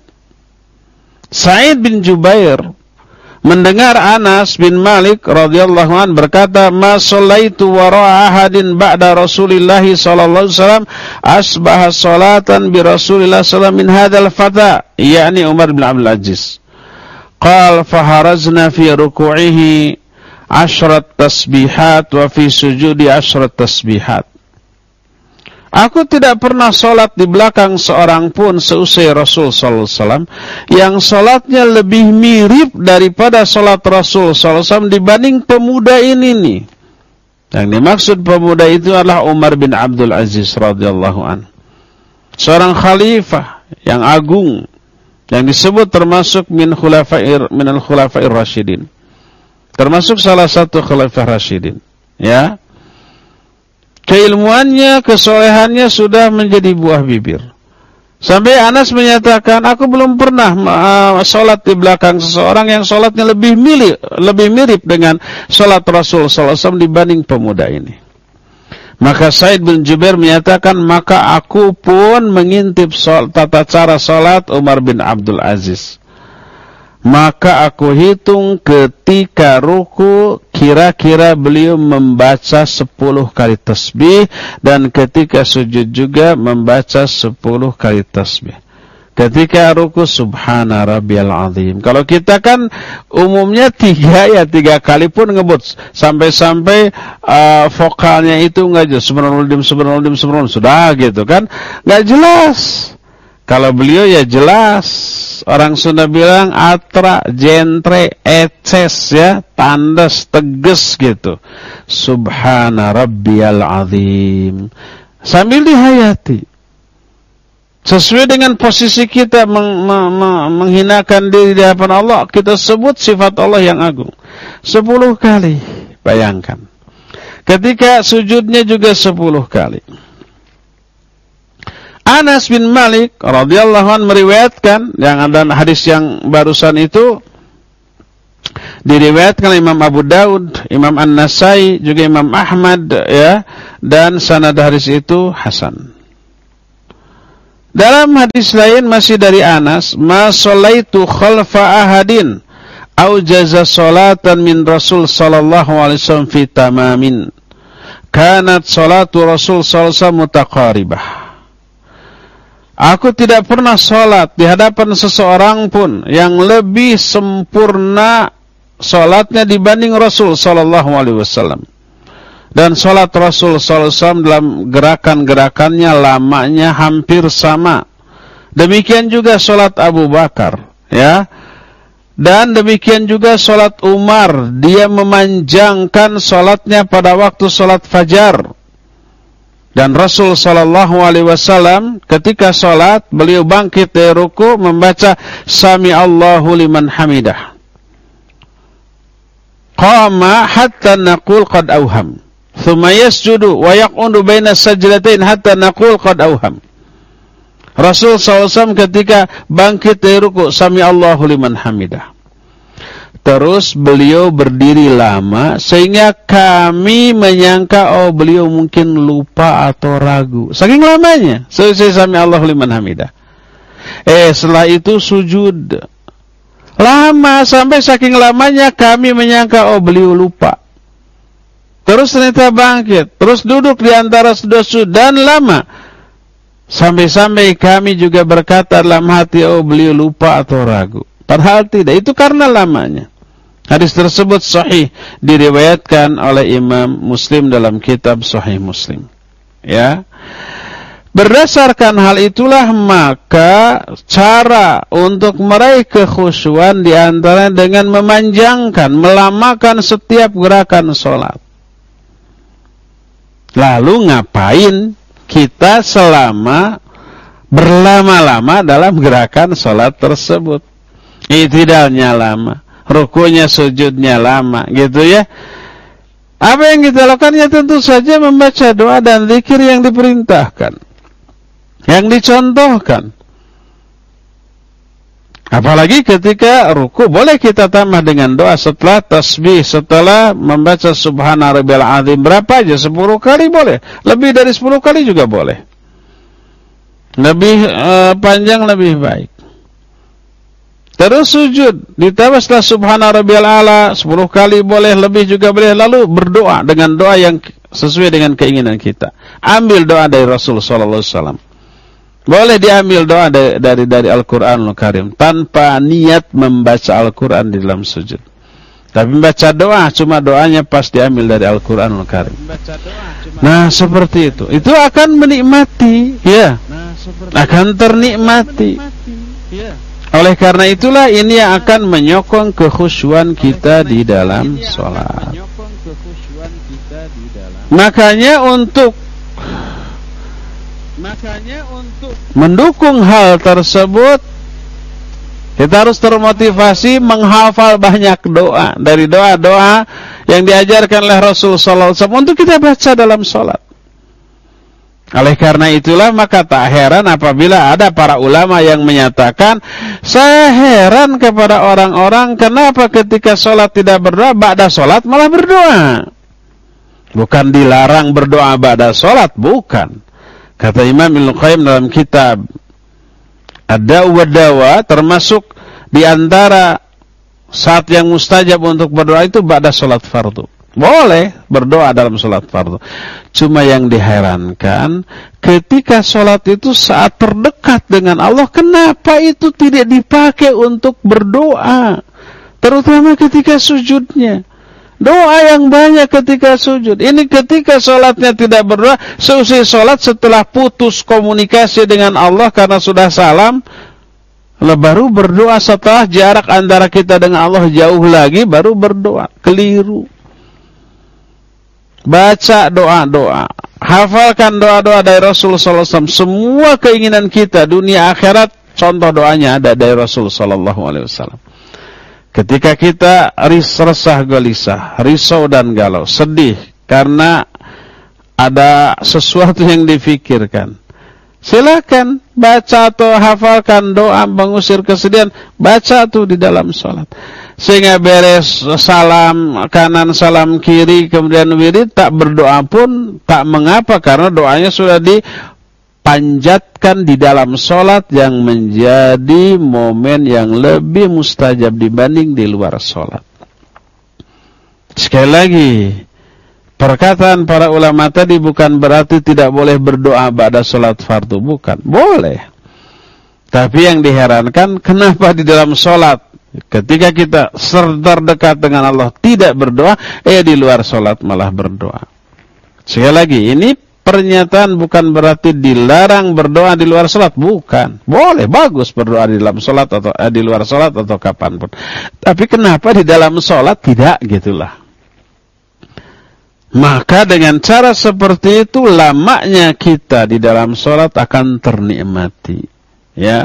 Sa'id bin Jubair mendengar Anas bin Malik radhiyallahu an berkata, "Ma shallaitu wara'a ahadin ba'da Rasulillah sallallahu alaihi wasallam asbaha salatan bi Rasulillah sallallahu min hadzal fata," yakni Umar bin Abdul Aziz. Qal faharazna fi ruku'ihi ashrat tasbihat wa fi sujudi ashrat tasbihat. Aku tidak pernah sholat di belakang seorang pun seusai Rasul sallallahu alaihi wasallam yang sholatnya lebih mirip daripada sholat Rasul sallallahu alaihi wasallam dibanding pemuda ini nih. Yang dimaksud pemuda itu adalah Umar bin Abdul Aziz radhiyallahu an. Seorang khalifah yang agung yang disebut termasuk min khulafa'ir minal khulafa'ir rasyidin. Termasuk salah satu khalifah rasyidin, ya. Keilmuannya, kesolehannya sudah menjadi buah bibir. Sampai Anas menyatakan, aku belum pernah uh, sholat di belakang seseorang yang sholatnya lebih mirip, lebih mirip dengan sholat Rasul sallallahu alaihi wasallam dibanding pemuda ini. Maka Sa'id bin Jubair menyatakan, maka aku pun mengintip sol, tata cara sholat Umar bin Abdul Aziz. Maka aku hitung ketika ruku kira-kira beliau membaca sepuluh kali tasbih, dan ketika sujud juga membaca sepuluh kali tasbih. Ketika ruku subhana rabbiyal azim. Kalau kita kan umumnya tiga ya, tiga kali pun ngebut. Sampai-sampai uh, vokalnya itu enggak jelas. Subhanallah, subhanallah, subhanallah. Sudah gitu kan. Enggak jelas. Kalau beliau ya jelas. Orang Sunda bilang atra, jentre, eces ya, tandas, tegas gitu. Subhana rabbiyal azim. Sambil dihayati. Sesuai dengan posisi kita meng, meng, meng, menghinakan diri di hadapan Allah, kita sebut sifat Allah yang agung. Sepuluh kali. Bayangkan. Ketika sujudnya juga sepuluh kali. Anas bin Malik radhiyallahu anhu meriwayatkan, yang ada hadis yang barusan itu diriwayatkan oleh Imam Abu Daud, Imam An-Nasai, juga Imam Ahmad ya, dan sanad hadis itu hasan. Dalam hadis lain masih dari Anas, ma shallaitu khalfa ahadin au jaza salatan min Rasul sallallahu alaihi wasallam fi tamamin. Kanat salatu Rasul sallallahu alaihi wasallam mutaqaribah. Aku tidak pernah sholat di hadapan seseorang pun yang lebih sempurna sholatnya dibanding Rasul sallallahu alaihi wasallam. Dan sholat Rasul sallallahu alaihi wasallam dalam gerakan-gerakannya lamanya hampir sama. Demikian juga sholat Abu Bakar, ya. Dan demikian juga sholat Umar, dia memanjangkan sholatnya pada waktu sholat fajar. Dan Rasul sallallahu alaihi wasallam ketika salat beliau bangkit dari ruku membaca Sami Allahu liman hamidah. Qama hatta naqul qad awham. Thumma yasjudu wa yaq'udu baina sajdatain hatta naqul qad awham. Rasul shallallahu alaihi wasallam ketika bangkit dari ruku, sami Allahu liman hamidah. Terus beliau berdiri lama sehingga kami menyangka oh beliau mungkin lupa atau ragu. Saking lamanya. Selesai sami Allahu liman hamidah. Eh setelah itu sujud. Lama sampai saking lamanya kami menyangka oh beliau lupa. Terus ternyata bangkit. Terus duduk di antara sujud dan lama. Sampai-sampai kami juga berkata dalam hati oh beliau lupa atau ragu. Padahal tidak, itu karena lamanya. Hadis tersebut sahih, diriwayatkan oleh Imam Muslim dalam kitab Sahih Muslim. Ya. Berdasarkan hal itulah maka cara untuk meraih kekhusyuan di antara dengan memanjangkan, melamakan setiap gerakan sholat. Lalu ngapain kita selama berlama-lama dalam gerakan sholat tersebut? I'tidalnya lama, rukunya sujudnya lama, gitu ya. Apa yang kita lakukan? Ya tentu saja membaca doa dan zikir yang diperintahkan, yang dicontohkan. Apalagi ketika ruku, boleh kita tambah dengan doa setelah tasbih, setelah membaca subhana rabbiyal azim. Berapa aja? sepuluh kali boleh, lebih dari sepuluh kali juga boleh. Lebih uh, panjang lebih baik. Terus sujud, ditambah setelah subhana rabbiyal a'la sepuluh kali boleh, lebih juga boleh. Lalu berdoa dengan doa yang sesuai dengan keinginan kita. Ambil doa dari Rasul sallallahu alaihi wasallam. Boleh diambil doa dari dari, dari Al-Qur'anul Karim tanpa niat membaca Al-Qur'an di dalam sujud. Tapi membaca doa cuma doanya pas diambil dari Al-Qur'anul Karim. Nah, seperti itu. Itu akan menikmati, ya. Akan ternikmati. Ya. Oleh karena itulah ini yang akan menyokong kekhusyuan kita di dalam sholat. Makanya untuk Makanya untuk mendukung hal tersebut kita harus termotivasi menghafal banyak doa dari doa-doa yang diajarkan oleh Rasul sallallahu alaihi wasallam untuk kita baca dalam sholat. Oleh karena itulah maka tak heran apabila ada para ulama yang menyatakan, saya heran kepada orang-orang kenapa ketika sholat tidak berdoa, ba'da sholat malah berdoa. Bukan dilarang berdoa ba'da sholat, bukan. Kata Imam Ibnu Qayyim dalam kitab Ad-Da'u wad-Dawa, termasuk di antara saat yang mustajab untuk berdoa itu ba'da sholat fardu. Boleh berdoa dalam sholat fardu. Cuma yang diherankan ketika sholat itu saat terdekat dengan Allah, kenapa itu tidak dipakai untuk berdoa? Terutama ketika sujudnya. Doa yang banyak ketika sujud. Ini ketika sholatnya tidak berdoa, seusai sholat setelah putus komunikasi dengan Allah karena sudah salam, baru berdoa setelah jarak antara kita dengan Allah jauh lagi, baru berdoa. Keliru. Baca doa-doa, hafalkan doa-doa dari Rasulullah sallallahu alaihi wasallam. Semua keinginan kita dunia akhirat, contoh doanya ada dari Rasulullah sallallahu alaihi wasallam. Ketika kita resah gelisah, risau dan galau, sedih karena ada sesuatu yang difikirkan, silakan baca atau hafalkan doa mengusir kesedihan, baca tuh di dalam sholat. Sehingga beres salam kanan, salam kiri, kemudian wirid, tak berdoa pun tak mengapa, karena doanya sudah dipanjatkan di dalam sholat yang menjadi momen yang lebih mustajab dibanding di luar sholat. Sekali lagi, perkataan para ulama tadi bukan berarti tidak boleh berdoa ba'da sholat fardu, bukan. Boleh. Tapi yang diherankan, kenapa di dalam sholat ketika kita terdekat dengan Allah tidak berdoa, eh di luar sholat malah berdoa. Sekali lagi, ini pernyataan bukan berarti dilarang berdoa di luar sholat, bukan. Boleh, bagus berdoa di dalam sholat atau eh, di luar sholat atau kapanpun. Tapi kenapa di dalam sholat tidak, gitulah. Maka dengan cara seperti itu lamanya kita di dalam sholat akan ternikmati, ya.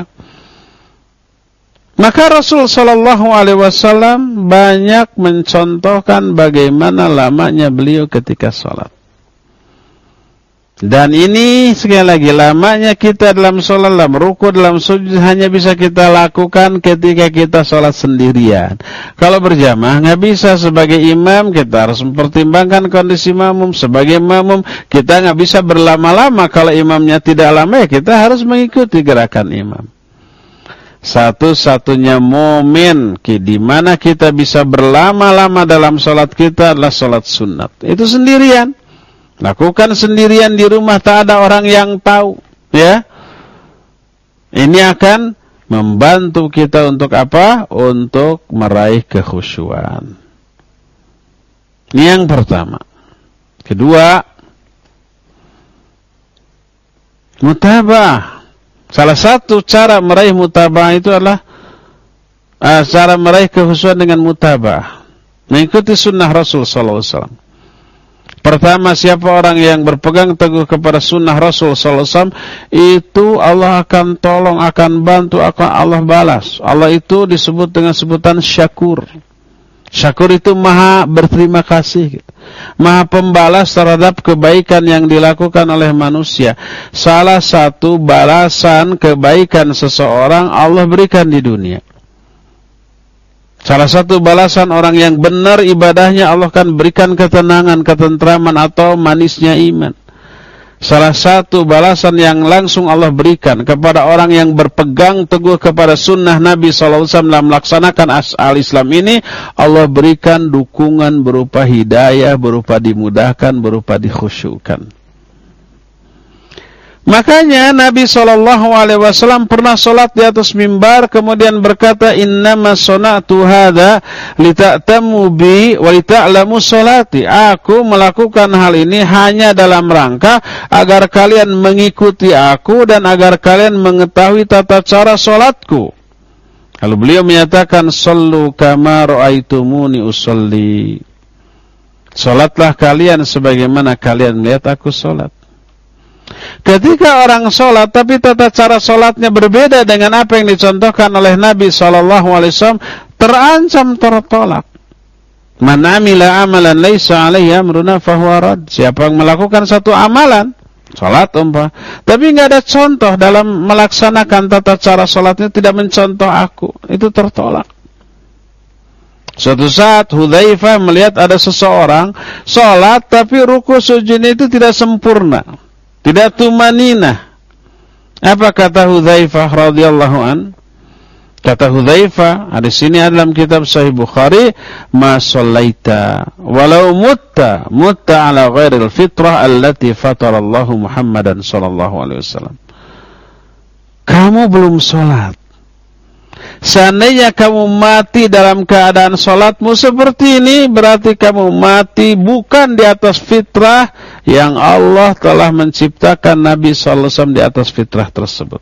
Maka Rasul sallallahu alaihi wasallam banyak mencontohkan bagaimana lamanya beliau ketika sholat. Dan ini sekali lagi, lamanya kita dalam sholat, dalam ruku, dalam sujud hanya bisa kita lakukan ketika kita sholat sendirian. Kalau berjamaah nggak bisa. Sebagai imam kita harus mempertimbangkan kondisi makmum. Sebagai makmum kita nggak bisa berlama-lama. Kalau imamnya tidak lama ya kita harus mengikuti gerakan imam. Satu-satunya momen di mana kita bisa berlama-lama dalam sholat kita adalah sholat sunat. Itu sendirian. Lakukan sendirian di rumah, tak ada orang yang tahu, ya. Ini akan membantu kita untuk apa? Untuk meraih kekhusyuan. Ini yang pertama. Kedua, mutabah. Salah satu cara meraih mutabah itu adalah uh, cara meraih kekhusyuan dengan mutabah, mengikuti sunnah Rasul sallallahu alaihi wasallam. Pertama, siapa orang yang berpegang teguh kepada sunnah Rasul sallallahu alaihi wasallam, itu Allah akan tolong, akan bantu, akan Allah balas. Allah itu disebut dengan sebutan syakur. Syakur itu maha berterima kasih, maha pembalas terhadap kebaikan yang dilakukan oleh manusia. Salah satu balasan kebaikan seseorang Allah berikan di dunia. Salah satu balasan orang yang benar ibadahnya, Allah akan berikan ketenangan, ketentraman atau manisnya iman. Salah satu balasan yang langsung Allah berikan kepada orang yang berpegang teguh kepada sunnah Nabi shallallahu alaihi wasallam dalam melaksanakan al-Islam ini, Allah berikan dukungan berupa hidayah, berupa dimudahkan, berupa dikhusyukan. Makanya Nabi shallallahu alaihi wasallam pernah sholat di atas mimbar, kemudian berkata, innama sona'tu hadha lita'tamu bi wa lita'lamu sholati. Aku melakukan hal ini hanya dalam rangka agar kalian mengikuti aku dan agar kalian mengetahui tata cara sholatku. Lalu beliau menyatakan, sallu kama ra'aitumuni usolli. Sholatlah kalian sebagaimana kalian melihat aku sholat. Ketika orang sholat tapi tata cara sholatnya berbeda dengan apa yang dicontohkan oleh Nabi shallallahu alaihi wasallam, terancam tertolak. Man amila amalan laisa alaihi amruna fahuwa rad. Siapa yang melakukan satu amalan, sholat umpah, tapi nggak ada contoh dalam melaksanakan tata cara sholatnya, tidak mencontoh aku, itu tertolak. Suatu saat Hudzaifah melihat ada seseorang sholat tapi ruku sujudnya itu tidak sempurna, tidak tumaninah. Apa kata Hudzaifah radhiyallahu an? Kata Hudzaifah, di sini dalam kitab Sahih Bukhari, ma shallaita walau mutta mutta ala ghairil fitrah allati fatarallahu Muhammadan sallallahu alaihi wasallam. Kamu belum salat. Seandainya kamu mati dalam keadaan salatmu seperti ini, berarti kamu mati bukan di atas fitrah yang Allah telah menciptakan Nabi sallallahu alaihi wasallam di atas fitrah tersebut.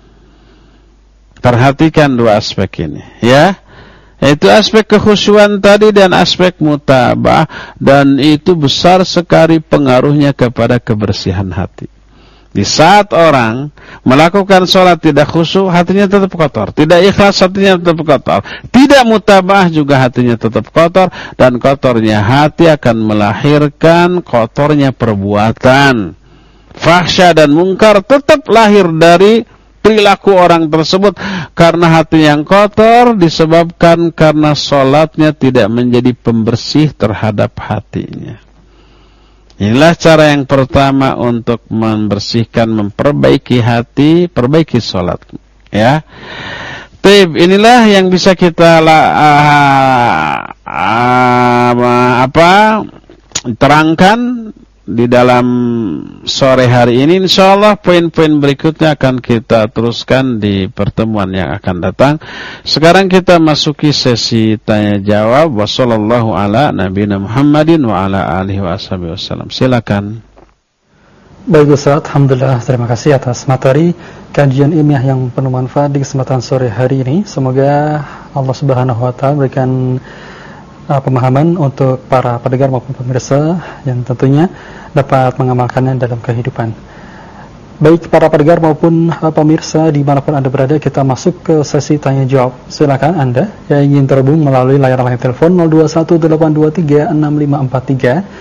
Perhatikan dua aspek ini, ya. Itu aspek kekhusyuan tadi dan aspek mutabah, dan itu besar sekali pengaruhnya kepada kebersihan hati. Di saat orang melakukan sholat tidak khusyuk, hatinya tetap kotor. Tidak ikhlas, hatinya tetap kotor. Tidak mutabah, juga hatinya tetap kotor. Dan kotornya hati akan melahirkan kotornya perbuatan. Fahsya dan mungkar tetap lahir dari perilaku orang tersebut. Karena hati yang kotor disebabkan karena sholatnya tidak menjadi pembersih terhadap hatinya. Inilah cara yang pertama untuk membersihkan, memperbaiki hati, perbaiki sholat, ya. Tip, inilah yang bisa kita la, uh, uh, apa terangkan di dalam sore hari ini. Insyaallah poin-poin berikutnya akan kita teruskan di pertemuan yang akan datang. Sekarang kita masuki sesi tanya jawab. Wassallallahu ala nabiyina Muhammadin wa ala alihi washabihi wasallam. Silakan. Baik Ustaz, alhamdulillah, terima kasih atas materi kajian ilmiah yang penuh manfaat di kesempatan sore hari ini. Semoga Allah Subhanahu wa taala berikan Uh, pemahaman untuk para pendengar maupun pemirsa yang tentunya dapat mengamalkannya dalam kehidupan. Baik para pendengar maupun uh, pemirsa dimanapun Anda berada, kita masuk ke sesi tanya jawab. Silakan Anda yang ingin terhubung melalui layar layar telepon nol dua satu delapan dua tiga enam lima empat tiga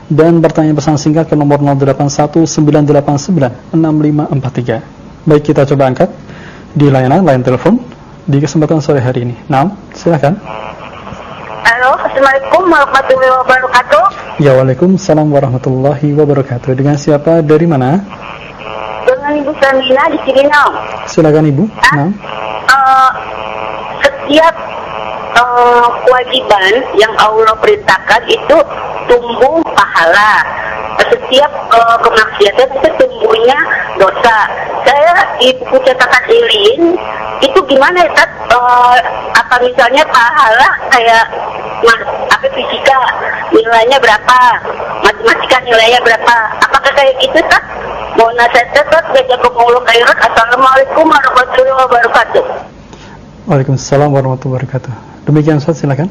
dan bertanya pesan singkat ke nomor nol delapan satu sembilan delapan sembilan enam lima empat tiga. Baik, kita coba angkat di layanan line telepon di kesempatan sore hari ini. Nah, silakan. Halo, Assalamualaikum warahmatullahi wabarakatuh. Ya, waalaikumsalam warahmatullahi wabarakatuh. Dengan siapa, dari mana? Dengan Ibu Samina di Cibinong. Silakan Ibu. Nah, uh, setiap uh, kewajiban yang Allah perintahkan itu tumbuh pahala. Setiap uh, kemaksiatan itu tumbuhnya dosa. Saya di buku catatan Ilin itu gimana ya, Tat? Uh, apa misalnya pahala kayak mas, apa fisika nilainya berapa, matematika nilainya berapa? Apakah kayak gitu, Tat? Mau nasihat, Tat? Jazakumullah khairan. Assalamualaikum warahmatullahi wabarakatuh. Waalaikumsalam warahmatullahi wabarakatuh. Demikian, Ustaz, silakan.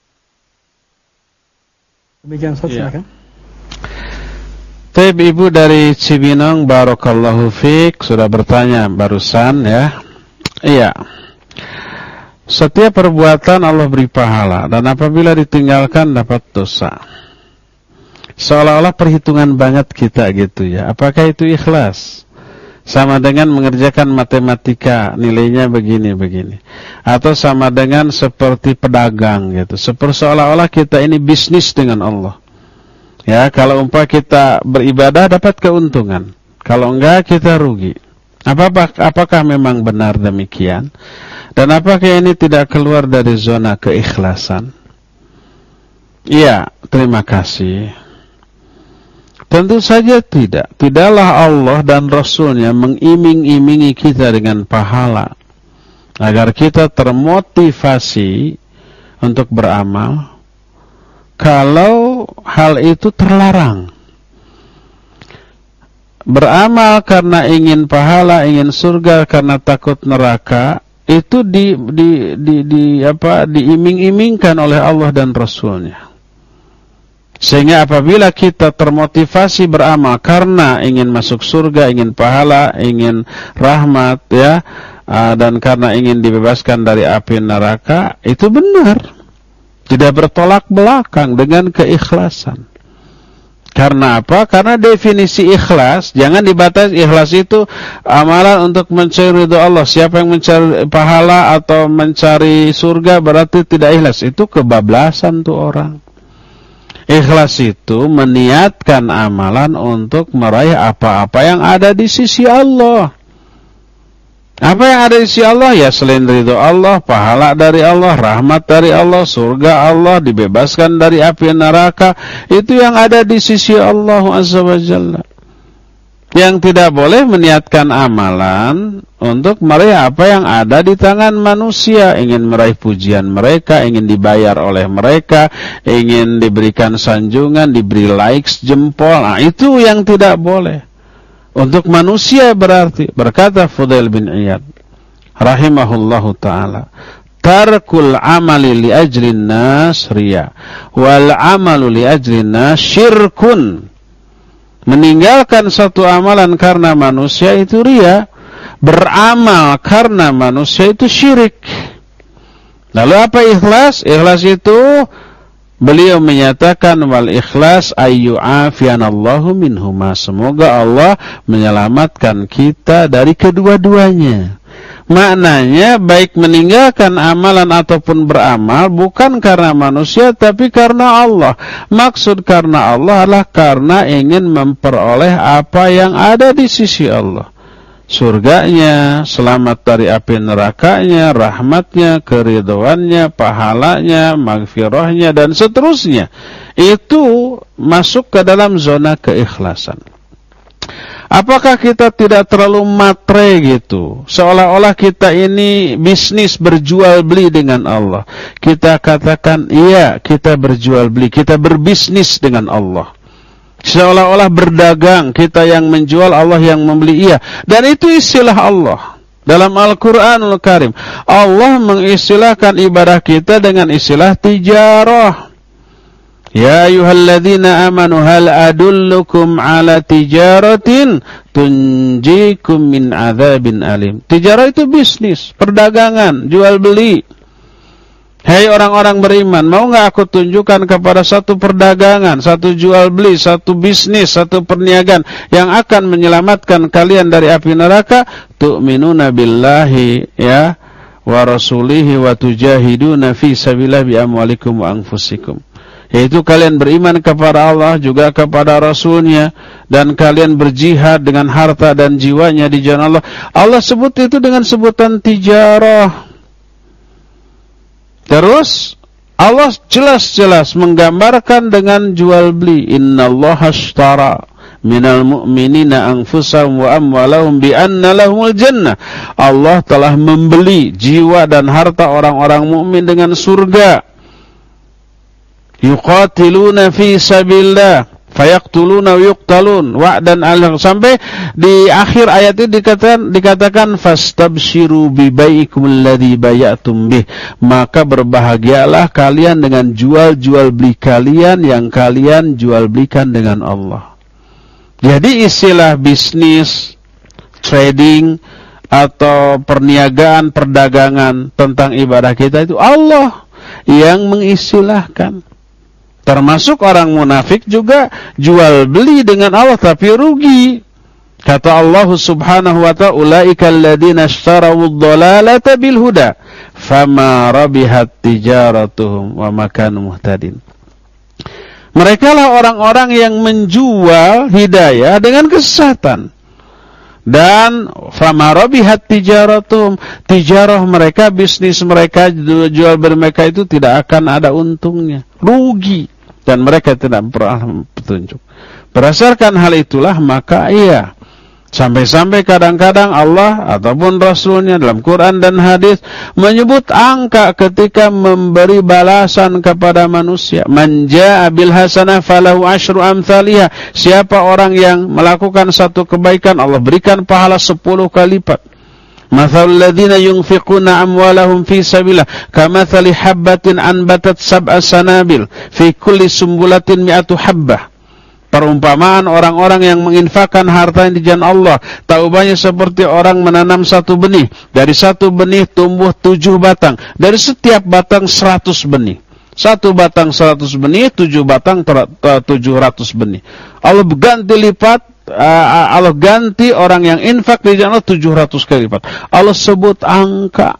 Demikian, Ustaz, ya. silakan. Taib, Ibu dari Cibinong, barakallahu fiik, sudah bertanya barusan ya. Iya. Setiap perbuatan Allah beri pahala, dan apabila ditinggalkan dapat dosa. Seolah-olah perhitungan banget kita gitu ya. Apakah itu ikhlas? Sama dengan mengerjakan matematika, nilainya begini-begini. Atau sama dengan seperti pedagang gitu. Seperti seolah-olah kita ini bisnis dengan Allah. Ya, kalau umpah kita beribadah dapat keuntungan, kalau enggak kita rugi. Apakah, apakah memang benar demikian? Dan apakah ini tidak keluar dari zona keikhlasan? Iya, terima kasih. Tentu saja tidak. Tidaklah Allah dan Rasulnya mengiming-imingi kita dengan pahala agar kita termotivasi untuk beramal kalau hal itu terlarang. Beramal karena ingin pahala, ingin surga, karena takut neraka, itu di, di, di, di apa, diiming-imingkan oleh Allah dan Rasulnya. Sehingga apabila kita termotivasi beramal karena ingin masuk surga, ingin pahala, ingin rahmat, ya, dan karena ingin dibebaskan dari api neraka, itu benar. Tidak bertolak belakang dengan keikhlasan. Karena apa? Karena definisi ikhlas, jangan dibatasi. Ikhlas itu amalan untuk mencari ridho Allah. Siapa yang mencari pahala atau mencari surga berarti tidak ikhlas. Itu kebablasan tuh orang. Ikhlas itu meniatkan amalan untuk meraih apa-apa yang ada di sisi Allah. Apa yang ada di sisi Allah? Ya selain ridho Allah, pahala dari Allah, rahmat dari Allah, surga Allah, dibebaskan dari api neraka. Itu yang ada di sisi Allah Azza wa Jalla. Yang tidak boleh meniatkan amalan untuk meraih apa yang ada di tangan manusia. Ingin meraih pujian mereka, ingin dibayar oleh mereka, ingin diberikan sanjungan, diberi likes, jempol. Nah, itu yang tidak boleh. Untuk manusia berarti, berkata Fudail bin Iyad rahimahullahu ta'ala, tarkul amali li ajlin nas riya, wal amalu li ajlin nas syirkun. Meninggalkan satu amalan karena manusia itu riya, beramal karena manusia itu syirik. Lalu apa ikhlas? Ikhlas itu beliau menyatakan wal ikhlas ayyu'afiyanallahu minhuma. Semoga Allah menyelamatkan kita dari kedua-duanya. Maknanya baik meninggalkan amalan ataupun beramal bukan karena manusia tapi karena Allah. Maksud karena Allah adalah karena ingin memperoleh apa yang ada di sisi Allah. Surganya, selamat dari api nerakanya, rahmatnya, keridhoannya, pahalanya, maghfirahnya, dan seterusnya. Itu masuk ke dalam zona keikhlasan. Apakah kita tidak terlalu matre gitu? Seolah-olah kita ini bisnis berjual beli dengan Allah. Kita katakan, iya kita berjual beli, kita berbisnis dengan Allah. Seolah-olah berdagang, kita yang menjual, Allah yang membeli, iya. Dan itu istilah Allah. Dalam Al-Quranul Karim, Allah mengistilahkan ibadah kita dengan istilah tijarah. Ya ayyuhalladzina amanu hal adullukum ala tijaratin tunjikum min adzabin alim. Tijarah itu bisnis, perdagangan, jual beli. Hei orang-orang beriman, mau nggak aku tunjukkan kepada satu perdagangan, satu jual beli, satu bisnis, satu perniagaan yang akan menyelamatkan kalian dari api neraka? Tu'minuna billahi ya wa rasulihi wa tujahiduna fi sabilillah bi amwalikum wa anfusikum. Yaitu kalian beriman kepada Allah juga kepada Rasulnya, dan kalian berjihad dengan harta dan jiwanya di jalan Allah. Allah sebut itu dengan sebutan tijarah. Terus Allah jelas-jelas menggambarkan dengan jual beli. Innallaha ashtara minal mu'minina anfusahum wa amwalahum bi anna lahumul jannah. Allah telah membeli jiwa dan harta orang-orang mukmin dengan surga. Yuqatiluna fi sabilillah fayaqtuluna wa yuqtalun wa'dan alayhi, sampai di akhir ayat itu dikatakan dikatakan fastabshiru bi bai'ikum alladhi bay'atum bih, maka berbahagialah kalian dengan jual-jual beli kalian yang kalian jual belikan dengan Allah. Jadi istilah bisnis, trading atau perniagaan, perdagangan tentang ibadah kita itu Allah yang mengistilahkan. Termasuk orang munafik juga jual beli dengan Allah tapi rugi. Kata Allah Subhanahu wa ta'ala, ulaika alladziina ishtarawud dhalalata bil huda fama rabihat tijaratuhum wa ma kanu muhtadin. Mereka lah orang-orang yang menjual hidayah dengan kesesatan. Dan fama rabihat tijaratuhum, tijarah mereka, bisnis mereka, jual beli mereka itu tidak akan ada untungnya, rugi. Dan mereka tidak pernah petunjuk. Berdasarkan hal itulah maka iya, sampai-sampai kadang-kadang Allah ataupun Rasulnya dalam Quran dan hadis menyebut angka ketika memberi balasan kepada manusia. Man jaa bil hasanah falahu asyru amsalihha. Siapa orang yang melakukan satu kebaikan, Allah berikan pahala sepuluh kali lipat. Mathalul ladzina yunfiquna amwalahum fi sabilillah kamathali habbatin anbatat sab'a sanabil fi kulli sumbulatin mi'atu habbah. Perumpamaan orang-orang yang menginfakkan hartanya di jalan Allah, taubahnya seperti orang menanam satu benih. Dari satu benih tumbuh tujuh batang. Dari setiap batang seratus benih. Satu batang seratus benih, tujuh batang tujuh ratus benih. Allah ganti lipat, uh, Allah ganti orang yang infak di jalan Allah tujuh ratus kali lipat. Allah sebut angka.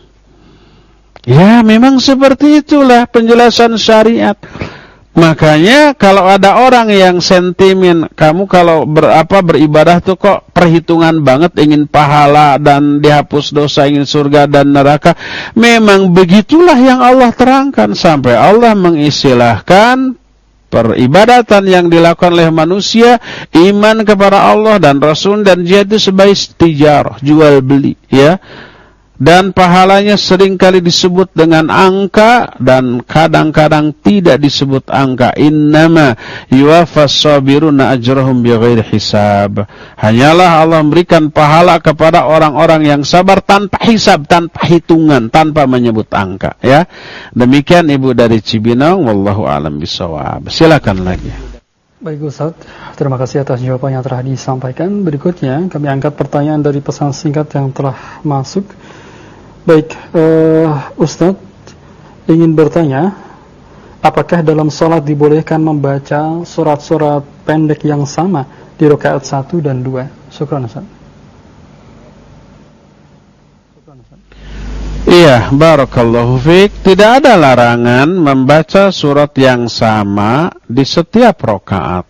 Ya, memang seperti itulah penjelasan syariat. Makanya kalau ada orang yang sentimen, kamu kalau ber, apa, beribadah tuh kok perhitungan banget, ingin pahala dan dihapus dosa, ingin surga dan neraka. Memang begitulah yang Allah terangkan, sampai Allah mengistilahkan peribadatan yang dilakukan oleh manusia, iman kepada Allah dan Rasul dan jihad itu sebagai tijarah, jual beli, ya. Dan pahalanya seringkali disebut dengan angka dan kadang-kadang tidak disebut angka. Innama yuwaffas sabiruna ajrahum bighairi hisab. Hanyalah Allah memberikan pahala kepada orang-orang yang sabar tanpa hisab, tanpa hitungan, tanpa menyebut angka, ya. Demikian Ibu dari Cibinong, wallahu a'lam bishawab. Silakan lagi. Baik Ustaz, terima kasih atas jawaban yang telah disampaikan. Berikutnya kami angkat pertanyaan dari pesan singkat yang telah masuk. Baik, uh, Ustaz ingin bertanya, apakah dalam sholat dibolehkan membaca surat-surat pendek yang sama di rakaat satu dan dua? Syukran Ustaz. Iya, barakallahu fiik. Tidak ada larangan membaca surat yang sama di setiap rakaat.